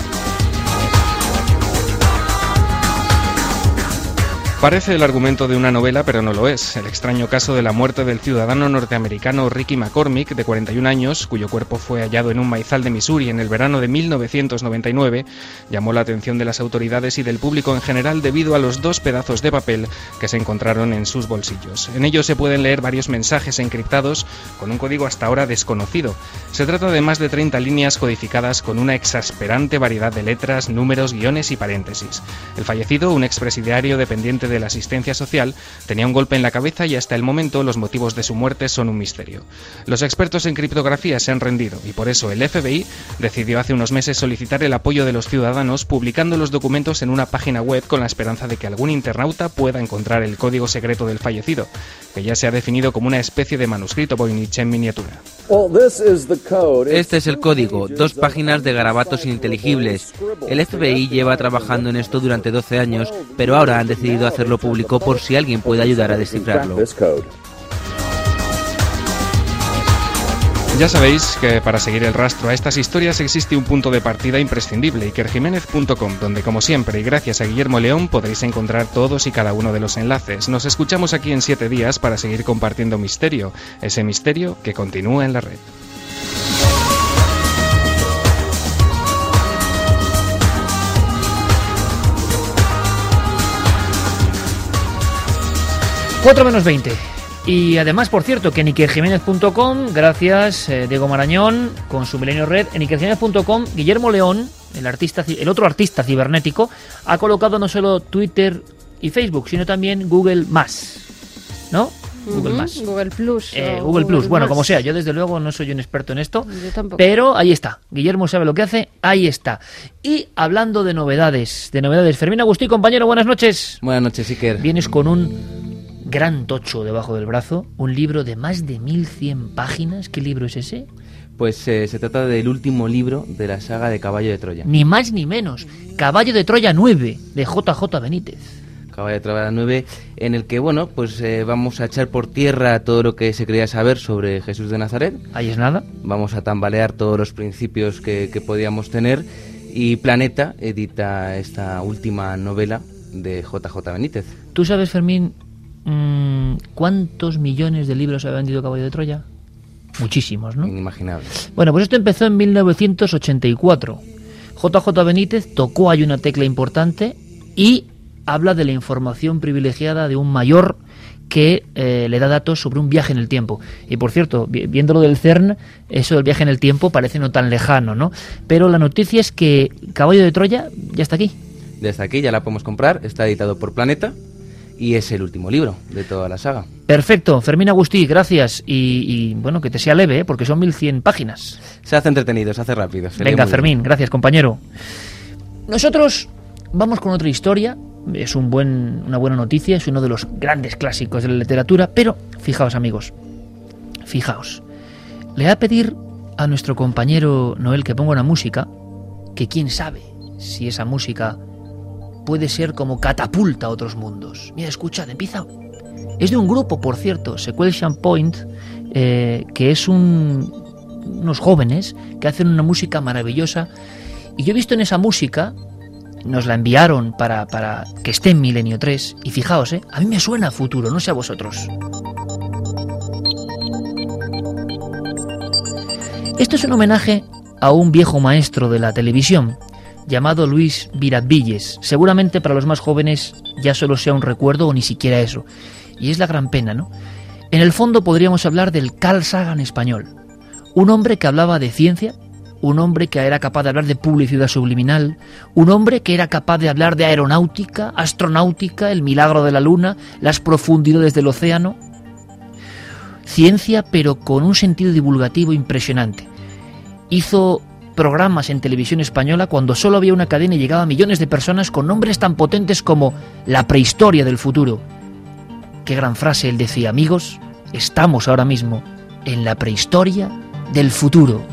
Parece el argumento de una novela, pero no lo es. El extraño caso de la muerte del ciudadano norteamericano Ricky McCormick, de cuarenta y un años, cuyo cuerpo fue hallado en un maizal de Missouri en el verano de mil novecientos noventa y nueve, llamó la atención de las autoridades y del público en general debido a los dos pedazos de papel que se encontraron en sus bolsillos. En ellos se pueden leer varios mensajes encriptados con un código hasta ahora desconocido. Se trata de más de treinta líneas codificadas con una exasperante variedad de letras, números, guiones y paréntesis. El fallecido, un expresidiario dependiente de la asistencia social, tenía un golpe en la cabeza y hasta el momento los motivos de su muerte son un misterio. Los expertos en criptografía se han rendido y por eso el F B I decidió hace unos meses solicitar el apoyo de los ciudadanos publicando los documentos en una página web con la esperanza de que algún internauta pueda encontrar el código secreto del fallecido, que ya se ha definido como una especie de manuscrito Voynich en miniatura. Este es el código, dos páginas de garabatos ininteligibles. El F B I lleva trabajando en esto durante doce años, pero ahora han decidido hacerlo público por si alguien puede ayudar a descifrarlo. Ya sabéis que para seguir el rastro a estas historias existe un punto de partida imprescindible, iker jiménez punto com, donde como siempre y gracias a Guillermo León podréis encontrar todos y cada uno de los enlaces. Nos escuchamos aquí en siete días para seguir compartiendo misterio, ese misterio que continúa en la red. cuatro menos veinte. Y además, por cierto, que en iker jiménez punto com, gracias eh, Diego Marañón, con su Milenio Red, en iker jiménez punto com, Guillermo León, el artista, el otro artista cibernético, ha colocado no solo Twitter y Facebook, sino también Google Más, ¿no? Uh-huh. Google Más. Google Plus. Eh, Google, Google Plus, bueno, Más. Como sea, yo desde luego no soy un experto en esto, Yo tampoco. pero ahí está. Guillermo sabe lo que hace, ahí está. Y hablando de novedades, de novedades, Fermín Agustí, compañero, buenas noches. Buenas noches, Iker. Vienes con un gran tocho debajo del brazo, un libro de más de mil cien páginas. ¿Qué libro es ese? Pues eh, se trata del último libro de la saga de Caballo de Troya. Ni más ni menos. Caballo de Troya nueve, de J J Benítez. Caballo de Troya nueve, en el que, bueno, pues eh, vamos a echar por tierra todo lo que se quería saber sobre Jesús de Nazaret. Ahí es nada. Vamos a tambalear todos los principios que, que podíamos tener. Y Planeta edita esta última novela de J J Benítez. ¿Tú sabes, Fermín, mmm, cuántos millones de libros ha vendido Caballo de Troya? Muchísimos, ¿no? Inimaginable. Bueno, pues esto empezó en mil novecientos ochenta y cuatro. J J Benítez tocó ahí una tecla importante y habla de la información privilegiada de un mayor que eh, le da datos sobre un viaje en el tiempo. Y por cierto, viéndolo del CERN, eso del viaje en el tiempo parece no tan lejano, ¿no? Pero la noticia es que Caballo de Troya ya está aquí. Ya está aquí, ya la podemos comprar, está editado por Planeta y es el último libro de toda la saga. Perfecto, Fermín Agustí, gracias. Y, y bueno, que te sea leve, ¿eh? Porque son mil cien páginas. Se hace entretenido, se hace rápido. Se Venga, Fermín, gracias, compañero. Nosotros vamos con otra historia. Es un buen, una buena noticia, es uno de los grandes clásicos de la literatura, pero fijaos, amigos, fijaos. Le voy a pedir a nuestro compañero Noel que ponga una música, que quién sabe si esa música puede ser como catapulta a otros mundos. Mira, escuchad, empieza. Es de un grupo, por cierto, Sequential Point, eh, que es un, unos jóvenes que hacen una música maravillosa. Y yo he visto en esa música, nos la enviaron para, para que esté en Milenio tres, y fijaos, eh, a mí me suena a futuro, no sé a vosotros. Esto es un homenaje a un viejo maestro de la televisión, llamado Luis Virabilles. Seguramente para los más jóvenes ya solo sea un recuerdo o ni siquiera eso. Y es la gran pena, ¿no? En el fondo podríamos hablar del Carl Sagan español. Un hombre que hablaba de ciencia, un hombre que era capaz de hablar de publicidad subliminal, un hombre que era capaz de hablar de aeronáutica, astronáutica, el milagro de la luna, las profundidades del océano. Ciencia, pero con un sentido divulgativo impresionante. Hizo programas en televisión española cuando solo había una cadena y llegaba a millones de personas con nombres tan potentes como la prehistoria del futuro. Qué gran frase él decía: amigos, estamos ahora mismo en la prehistoria del futuro.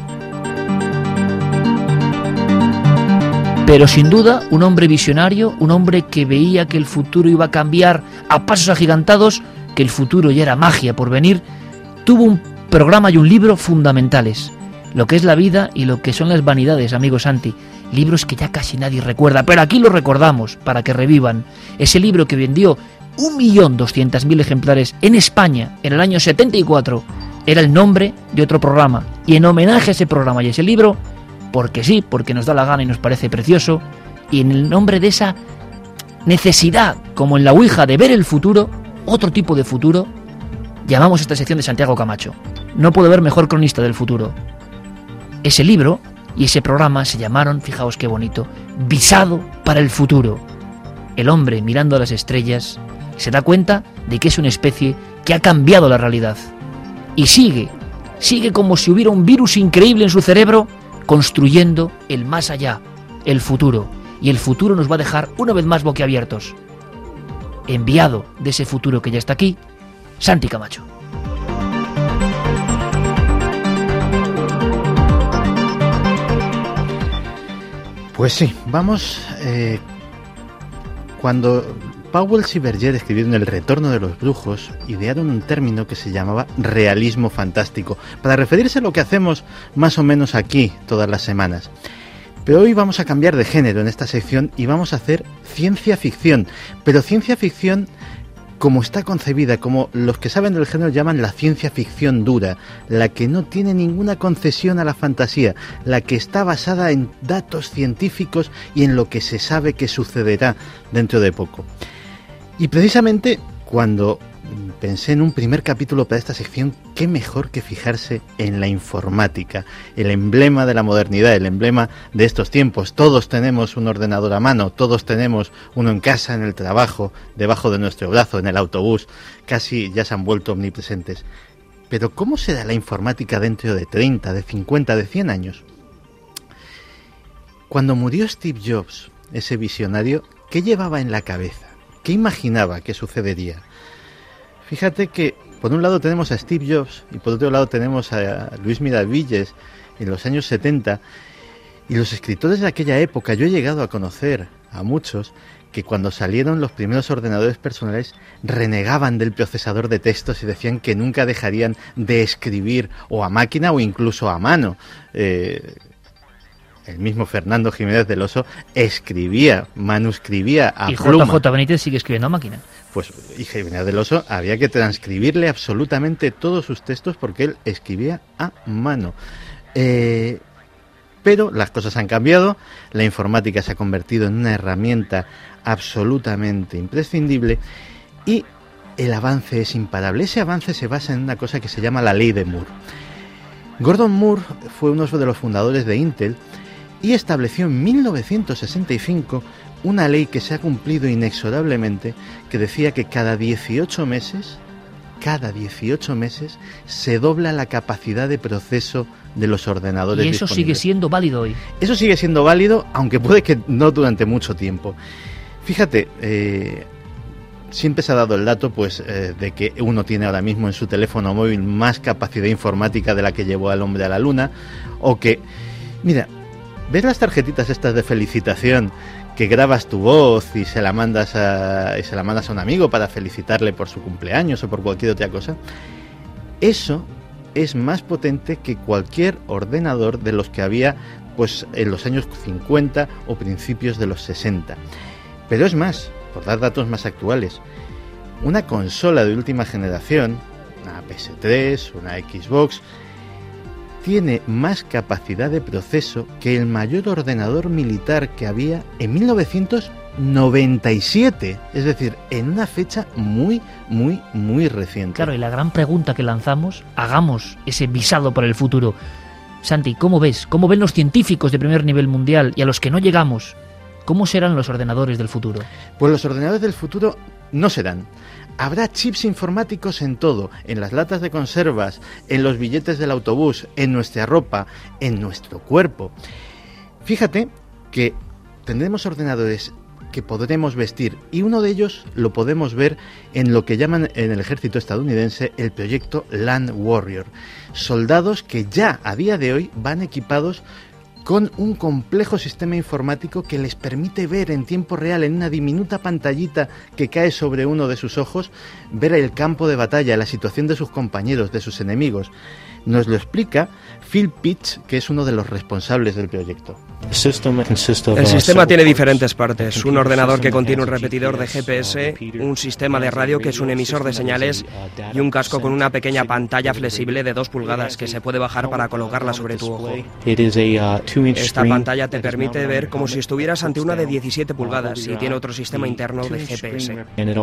Pero sin duda, un hombre visionario, un hombre que veía que el futuro iba a cambiar a pasos agigantados, que el futuro ya era magia por venir, tuvo un programa y un libro fundamentales. Lo que es la vida y lo que son las vanidades, amigo Santi. Libros que ya casi nadie recuerda, pero aquí los recordamos para que revivan. Ese libro que vendió un millón doscientos mil ejemplares en España en el año setenta y cuatro era el nombre de otro programa. Y en homenaje a ese programa y a ese libro, porque sí, porque nos da la gana y nos parece precioso, y en el nombre de esa necesidad, como en la Ouija, de ver el futuro, otro tipo de futuro, llamamos esta sección de Santiago Camacho. No puedo haber mejor cronista del futuro. Ese libro y ese programa se llamaron, fijaos qué bonito, Visado para el futuro. El hombre, mirando a las estrellas, se da cuenta de que es una especie que ha cambiado la realidad. Y sigue, sigue como si hubiera un virus increíble en su cerebro, construyendo el más allá, el futuro. Y el futuro nos va a dejar una vez más boquiabiertos. Enviado de ese futuro que ya está aquí, Santi Camacho. Pues sí, vamos... Eh, cuando Powell y Berger escribieron El retorno de los brujos, idearon un término que se llamaba realismo fantástico, para referirse a lo que hacemos más o menos aquí todas las semanas. Pero hoy vamos a cambiar de género en esta sección y vamos a hacer ciencia ficción, pero ciencia ficción como está concebida, como los que saben del género llaman la ciencia ficción dura, la que no tiene ninguna concesión a la fantasía, la que está basada en datos científicos y en lo que se sabe que sucederá dentro de poco. Y precisamente cuando pensé en un primer capítulo para esta sección, qué mejor que fijarse en la informática, el emblema de la modernidad, el emblema de estos tiempos. Todos tenemos un ordenador a mano, todos tenemos uno en casa, en el trabajo, debajo de nuestro brazo, en el autobús, casi ya se han vuelto omnipresentes. Pero ¿cómo será la informática dentro de treinta, de cincuenta, de cien años? Cuando murió Steve Jobs, ese visionario, ¿qué llevaba en la cabeza? ¿Qué imaginaba que sucedería? Fíjate que por un lado tenemos a Steve Jobs y por otro lado tenemos a Luis Miravilles en los años setenta, y los escritores de aquella época, yo he llegado a conocer a muchos que cuando salieron los primeros ordenadores personales renegaban del procesador de textos y decían que nunca dejarían de escribir o a máquina o incluso a mano. Eh, el mismo Fernando Jiménez del Oso escribía, manuscribía a y pluma. Y J J Benítez sigue escribiendo a máquina. Pues y Jiménez del Oso había que transcribirle absolutamente todos sus textos porque él escribía a mano. Eh... Pero las cosas han cambiado, la informática se ha convertido en una herramienta absolutamente imprescindible y el avance es imparable. Ese avance se basa en una cosa que se llama la ley de Moore. Gordon Moore fue uno de los fundadores de Intel y estableció en mil novecientos sesenta y cinco una ley que se ha cumplido inexorablemente, que decía que cada dieciocho meses, cada dieciocho meses se dobla la capacidad de proceso de los ordenadores y eso disponibles. Sigue siendo válido hoy. Eso sigue siendo válido, aunque puede que no durante mucho tiempo. Fíjate, eh, siempre se ha dado el dato pues eh, de que uno tiene ahora mismo en su teléfono móvil más capacidad informática de la que llevó al hombre a la luna, o que, mira, ¿ves las tarjetitas estas de felicitación que grabas tu voz y se la mandas a, y se la mandas a un amigo para felicitarle por su cumpleaños o por cualquier otra cosa? Eso es más potente que cualquier ordenador de los que había pues en los años cincuenta o principios de los sesenta. Pero es más, por dar datos más actuales, una consola de última generación, una P S tres, una Xbox, tiene más capacidad de proceso que el mayor ordenador militar que había en mil novecientos noventa y siete, es decir, en una fecha muy, muy, muy reciente. Claro, y la gran pregunta que lanzamos, hagamos ese visado para el futuro. Santi, ¿cómo ves? ¿Cómo ven los científicos de primer nivel mundial y a los que no llegamos? ¿Cómo serán los ordenadores del futuro? Pues los ordenadores del futuro no serán. Habrá chips informáticos en todo, en las latas de conservas, en los billetes del autobús, en nuestra ropa, en nuestro cuerpo. Fíjate que tendremos ordenadores que podremos vestir y uno de ellos lo podemos ver en lo que llaman en el ejército estadounidense el proyecto Land Warrior. Soldados que ya a día de hoy van equipados con un complejo sistema informático que les permite ver en tiempo real, en una diminuta pantallita que cae sobre uno de sus ojos, ver el campo de batalla, la situación de sus compañeros, de sus enemigos. Nos lo explica Phil Pitch, que es uno de los responsables del proyecto. El sistema tiene diferentes partes. Un ordenador que contiene un repetidor de G P S, un sistema de radio que es un emisor de señales y un casco con una pequeña pantalla flexible de dos pulgadas que se puede bajar para colocarla sobre tu ojo. Esta pantalla te permite ver como si estuvieras ante una de diecisiete pulgadas y tiene otro sistema interno de G P S.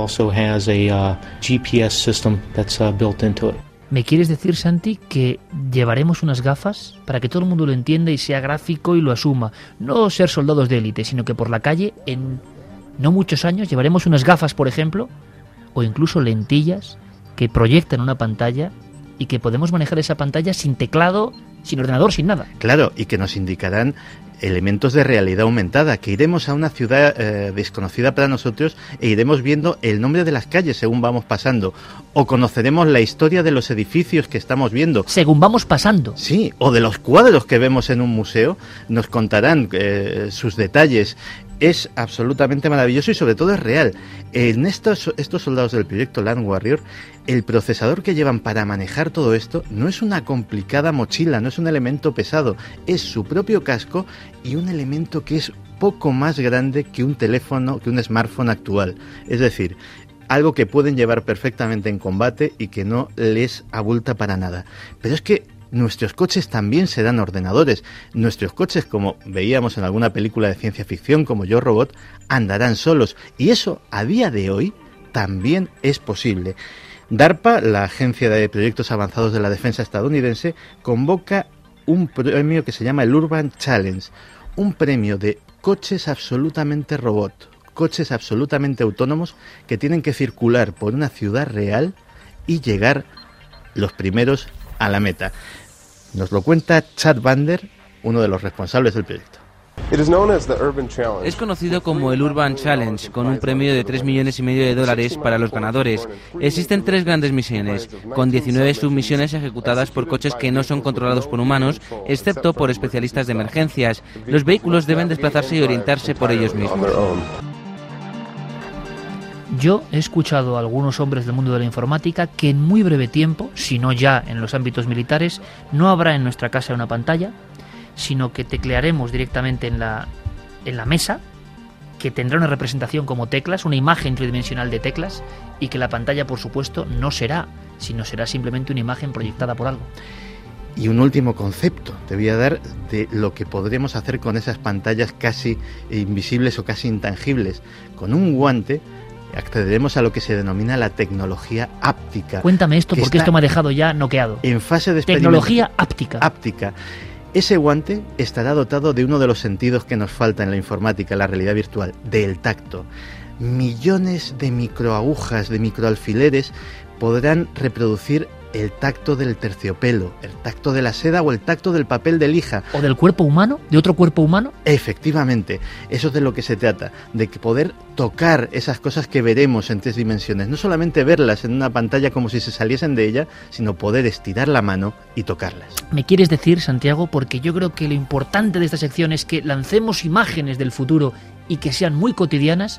¿Me quieres decir, Santi, que llevaremos unas gafas para que todo el mundo lo entienda y sea gráfico y lo asuma? No ser soldados de élite, sino que por la calle, en no muchos años, llevaremos unas gafas, por ejemplo, o incluso lentillas que proyectan una pantalla y que podemos manejar esa pantalla sin teclado, sin ordenador, sin nada. Claro, y que nos indicarán elementos de realidad aumentada, que iremos a una ciudad eh, desconocida para nosotros e iremos viendo el nombre de las calles según vamos pasando, o conoceremos la historia de los edificios que estamos viendo. Según vamos pasando. Sí, o de los cuadros que vemos en un museo, nos contarán eh, sus detalles. Es absolutamente maravilloso y sobre todo es real. En estos, estos soldados del proyecto Land Warrior, el procesador que llevan para manejar todo esto no es una complicada mochila, no es un elemento pesado, es su propio casco y un elemento que es poco más grande que un teléfono, que un smartphone actual. Es decir, algo que pueden llevar perfectamente en combate y que no les abulta para nada. Pero es que nuestros coches también serán ordenadores. Nuestros coches, como veíamos en alguna película de ciencia ficción como Yo Robot, andarán solos. Y eso, a día de hoy, también es posible. DARPA, la Agencia de Proyectos Avanzados de la Defensa estadounidense, convoca un premio que se llama el Urban Challenge. Un premio de coches absolutamente robot, coches absolutamente autónomos que tienen que circular por una ciudad real y llegar los primeros a la meta. Nos lo cuenta Chad Vander, uno de los responsables del proyecto. Es conocido como el Urban Challenge, con un premio de tres millones y medio de dólares para los ganadores. Existen tres grandes misiones, con diecinueve submisiones ejecutadas por coches que no son controlados por humanos, excepto por especialistas de emergencias. Los vehículos deben desplazarse y orientarse por ellos mismos. Yo he escuchado a algunos hombres del mundo de la informática que en muy breve tiempo, si no ya en los ámbitos militares, no habrá en nuestra casa una pantalla, sino que teclearemos directamente en la, en la mesa, que tendrá una representación como teclas, una imagen tridimensional de teclas, y que la pantalla, por supuesto, no será, sino será simplemente una imagen proyectada por algo. Y un último concepto te voy a dar de lo que podremos hacer con esas pantallas casi invisibles o casi intangibles. Con un guante accederemos a lo que se denomina la tecnología áptica. Cuéntame esto, porque esto me ha dejado ya noqueado. En fase de tecnología áptica. áptica. Ese guante estará dotado de uno de los sentidos que nos falta en la informática, en la realidad virtual, del tacto. Millones de microagujas, de microalfileres podrán reproducir el tacto del terciopelo, el tacto de la seda o el tacto del papel de lija. ¿O del cuerpo humano? ¿De otro cuerpo humano? Efectivamente, eso es de lo que se trata, de poder tocar esas cosas que veremos en tres dimensiones. No solamente verlas en una pantalla como si se saliesen de ella, sino poder estirar la mano y tocarlas. ¿Me quieres decir, Santiago? Porque yo creo que lo importante de esta sección es que lancemos imágenes del futuro y que sean muy cotidianas,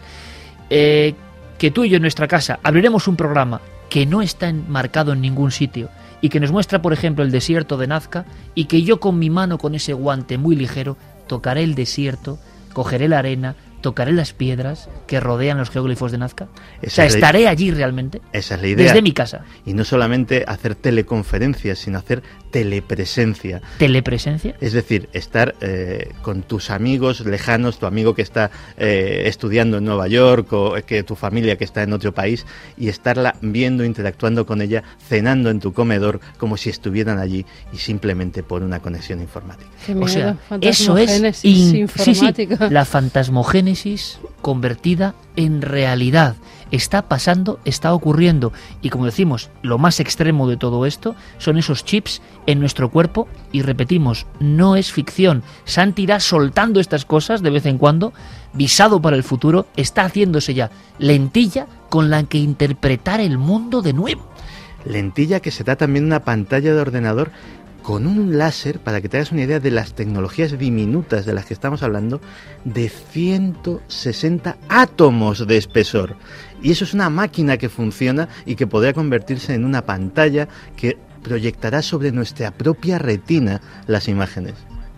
eh, que tú y yo en nuestra casa abriremos un programa que no está enmarcado en ningún sitio y que nos muestra, por ejemplo, el desierto de Nazca, y que yo con mi mano, con ese guante muy ligero, tocaré el desierto, cogeré la arena, tocaré las piedras que rodean los geóglifos de Nazca. Esa o sea, estaré la... allí realmente. Esa es la idea. Desde mi casa. Y no solamente hacer teleconferencias, sino hacer telepresencia. ¿Telepresencia? Es decir, estar eh, con tus amigos lejanos, tu amigo que está eh, estudiando en Nueva York, o que tu familia que está en otro país, y estarla viendo, interactuando con ella, cenando en tu comedor, como si estuvieran allí, y simplemente por una conexión informática. Qué miedo, o sea, eso es in... sí, sí, la fantasmogénesis convertida en realidad. Está pasando, está ocurriendo, y como decimos, lo más extremo de todo esto son esos chips en nuestro cuerpo, y repetimos, no es ficción. Santi irá soltando estas cosas de vez en cuando, visado para el futuro, está haciéndose ya lentilla con la que interpretar el mundo de nuevo. Lentilla que será también una pantalla de ordenador con un láser, para que te hagas una idea de las tecnologías diminutas de las que estamos hablando, de ciento sesenta átomos de espesor. Y eso es una máquina que funciona y que podrá convertirse en una pantalla que proyectará sobre nuestra propia retina las imágenes.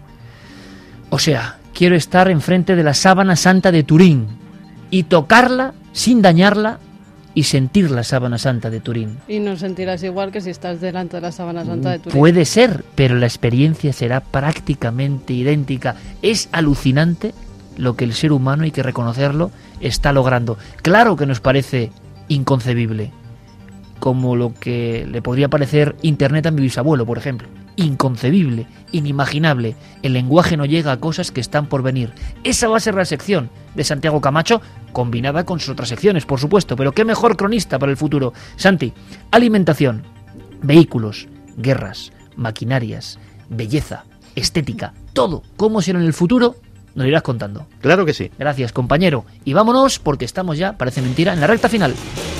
O sea, quiero estar enfrente de la sábana santa de Turín y tocarla sin dañarla, y sentir la sábana santa de Turín. Y no sentirás igual que si estás delante de la sábana santa de Turín. Puede ser, pero la experiencia será prácticamente idéntica. Es alucinante lo que el ser humano, hay que reconocerlo, está logrando. Claro que nos parece inconcebible, como lo que le podría parecer Internet a mi bisabuelo, por ejemplo. Inconcebible, inimaginable. El lenguaje no llega a cosas que están por venir. Esa va a ser la sección de Santiago Camacho, combinada con sus otras secciones, por supuesto, pero qué mejor cronista para el futuro. Santi, alimentación, vehículos, guerras, maquinarias, belleza, estética, todo, cómo será en el futuro, nos lo irás contando. Claro que sí. Gracias, compañero. Y vámonos, porque estamos ya, parece mentira, en la recta final.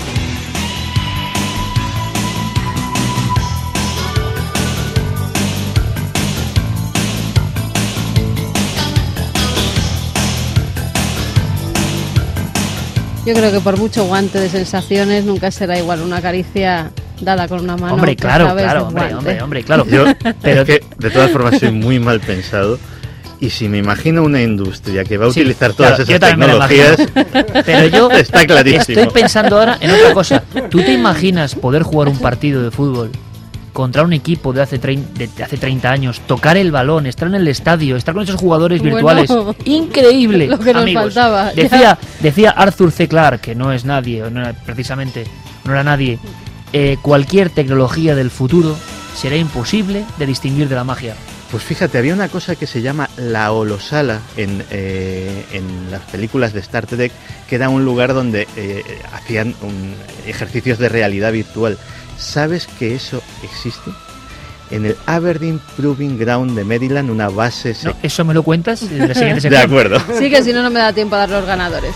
Yo creo que por mucho guante de sensaciones nunca será igual una caricia dada con una mano. Hombre, claro, claro, hombre, hombre, hombre, claro. Yo, pero es que de todas formas soy muy mal pensado, y si me imagino una industria que va a sí, utilizar todas claro, esas tecnologías, pero yo está clarísimo. Estoy pensando ahora en otra cosa. ¿Tú te imaginas poder jugar un partido de fútbol contra un equipo de hace, de hace treinta años, tocar el balón, estar en el estadio, estar con esos jugadores virtuales? Bueno, increíble. Lo que nos amigos. faltaba. Decía, decía Arthur C. Clarke, que no es nadie, no era, precisamente no era nadie, eh, cualquier tecnología del futuro será imposible de distinguir de la magia. Pues fíjate, había una cosa que se llama la holosala en, eh, en las películas de Star Trek, que era un lugar donde eh, hacían un, ejercicios de realidad virtual. ¿Sabes que eso existe? en el Aberdeen Proving Ground de Maryland, una base... No, eso me lo cuentas en la siguiente sección. De acuerdo. Sí, que si no, no me da tiempo a dar los ganadores.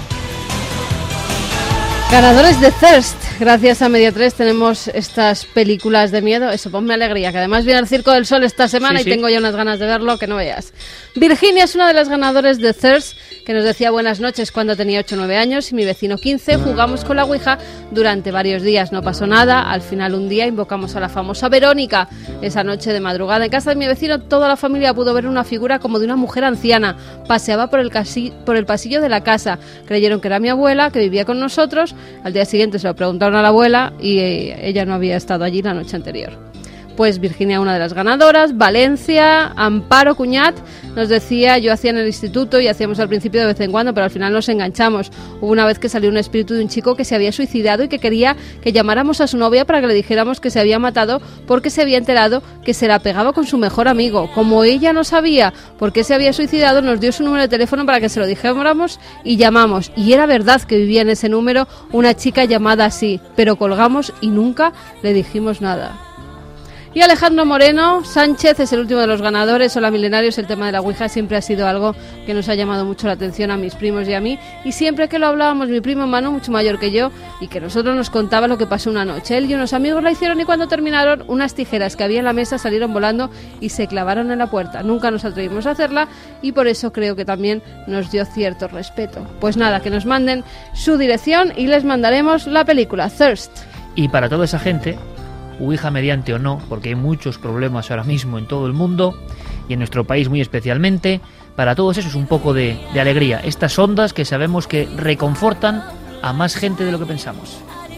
Ganadores de Thirst. Gracias a Media tres tenemos estas películas de miedo. Eso, ponme alegría, que además viene al Circo del Sol esta semana, sí, y sí. tengo ya unas ganas de verlo, que no veas. Virginia es una de las ganadoras de Thirst, que nos decía buenas noches cuando tenía ocho o nueve años y mi vecino quince. Jugamos con la Ouija durante varios días, no pasó nada. Al final un día invocamos a la famosa Verónica. Esa noche de madrugada en casa de mi vecino toda la familia pudo ver una figura como de una mujer anciana. Paseaba por el, casi, por el pasillo de la casa. Creyeron que era mi abuela, que vivía con nosotros. Al día siguiente se lo preguntaron a la abuela y eh, ella no había estado allí la noche anterior. Pues Virginia, una de las ganadoras. Valencia, Amparo Cuñat nos decía, yo hacía en el instituto y hacíamos al principio de vez en cuando, pero al final nos enganchamos. Hubo una vez que salió un espíritu de un chico que se había suicidado y que quería que llamáramos a su novia para que le dijéramos que se había matado porque se había enterado que se la pegaba con su mejor amigo. Como ella no sabía por qué se había suicidado, nos dio su número de teléfono para que se lo dijéramos y llamamos. Y era verdad que vivía en ese número una chica llamada así, pero colgamos y nunca le dijimos nada. Y Alejandro Moreno Sánchez es el último de los ganadores. Hola milenarios, el tema de la Ouija siempre ha sido algo que nos ha llamado mucho la atención a mis primos y a mí, y siempre que lo hablábamos, mi primo Manu, mucho mayor que yo, y que nosotros nos contaba lo que pasó una noche. Él y unos amigos la hicieron y cuando terminaron, unas tijeras que había en la mesa salieron volando y se clavaron en la puerta. Nunca nos atrevimos a hacerla y por eso creo que también nos dio cierto respeto. Pues nada, que nos manden su dirección y les mandaremos la película Thirst. Y para toda esa gente, Ouija mediante o no, porque hay muchos problemas ahora mismo en todo el mundo y en nuestro país muy especialmente, para todos eso es un poco de, de alegría. Estas ondas que sabemos que reconfortan a más gente de lo que pensamos.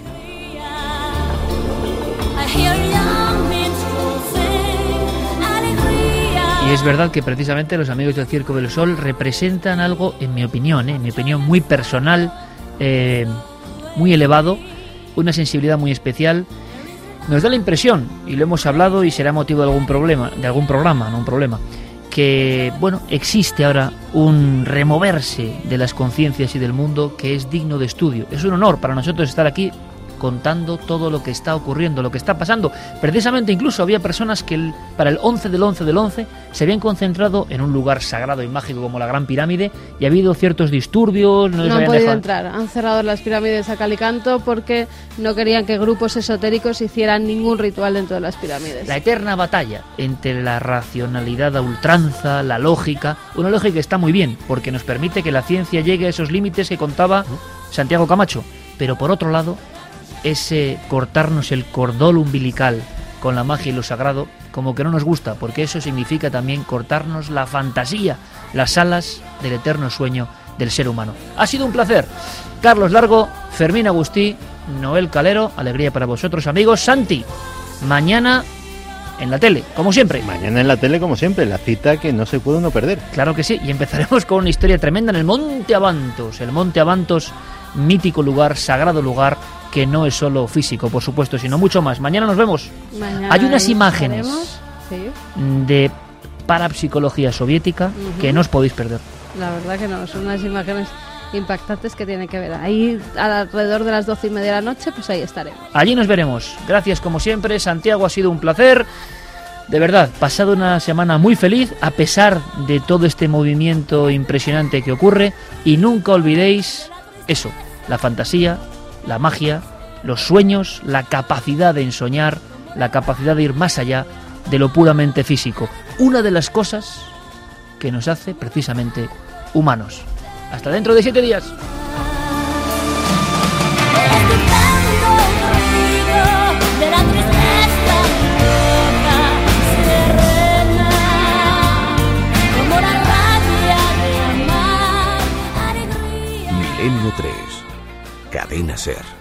Y es verdad que precisamente los amigos del Circo del Sol representan algo, en mi opinión, ¿eh? en mi opinión muy personal, eh, muy elevado, una sensibilidad muy especial. Nos da la impresión, y lo hemos hablado y será motivo de algún problema, de algún programa, no un problema, que bueno, existe ahora un removerse de las conciencias y del mundo que es digno de estudio. Es un honor para nosotros estar aquí contando todo lo que está ocurriendo, lo que está pasando. Precisamente incluso había personas que el, para el once del once del once se habían concentrado en un lugar sagrado y mágico como la Gran Pirámide y ha habido ciertos disturbios. No, no han podido dejado entrar, han cerrado las pirámides a cal y canto porque no querían que grupos esotéricos hicieran ningún ritual dentro de las pirámides. La eterna batalla entre la racionalidad a ultranza, la lógica, una lógica que está muy bien porque nos permite que la ciencia llegue a esos límites que contaba Santiago Camacho, pero por otro lado ese cortarnos el cordón umbilical con la magia y lo sagrado, como que no nos gusta, porque eso significa también cortarnos la fantasía, las alas del eterno sueño del ser humano. Ha sido un placer. Carlos Largo, Fermín Agustí, Noel Calero, alegría para vosotros amigos. Santi, mañana en la tele, como siempre. Mañana en la tele, como siempre, la cita que no se puede uno perder. Claro que sí, y empezaremos con una historia tremenda en el Monte Avantos, el Monte Avantos, mítico lugar, sagrado lugar, que no es solo físico, por supuesto, sino mucho más. Mañana nos vemos. Mañana hay unas imágenes sí. de parapsicología soviética uh-huh. que no os podéis perder. La verdad que no, son unas imágenes impactantes que tienen que ver. Ahí alrededor de las doce y media de la noche, pues ahí estaremos. Allí nos veremos. Gracias como siempre, Santiago, ha sido un placer. De verdad, pasado una semana muy feliz, a pesar de todo este movimiento impresionante que ocurre, y nunca olvidéis eso, la fantasía, la magia, los sueños, la capacidad de ensoñar, la capacidad de ir más allá de lo puramente físico. Una de las cosas que nos hace precisamente humanos. Hasta dentro de siete días. Milenio tres. Cadena Ser.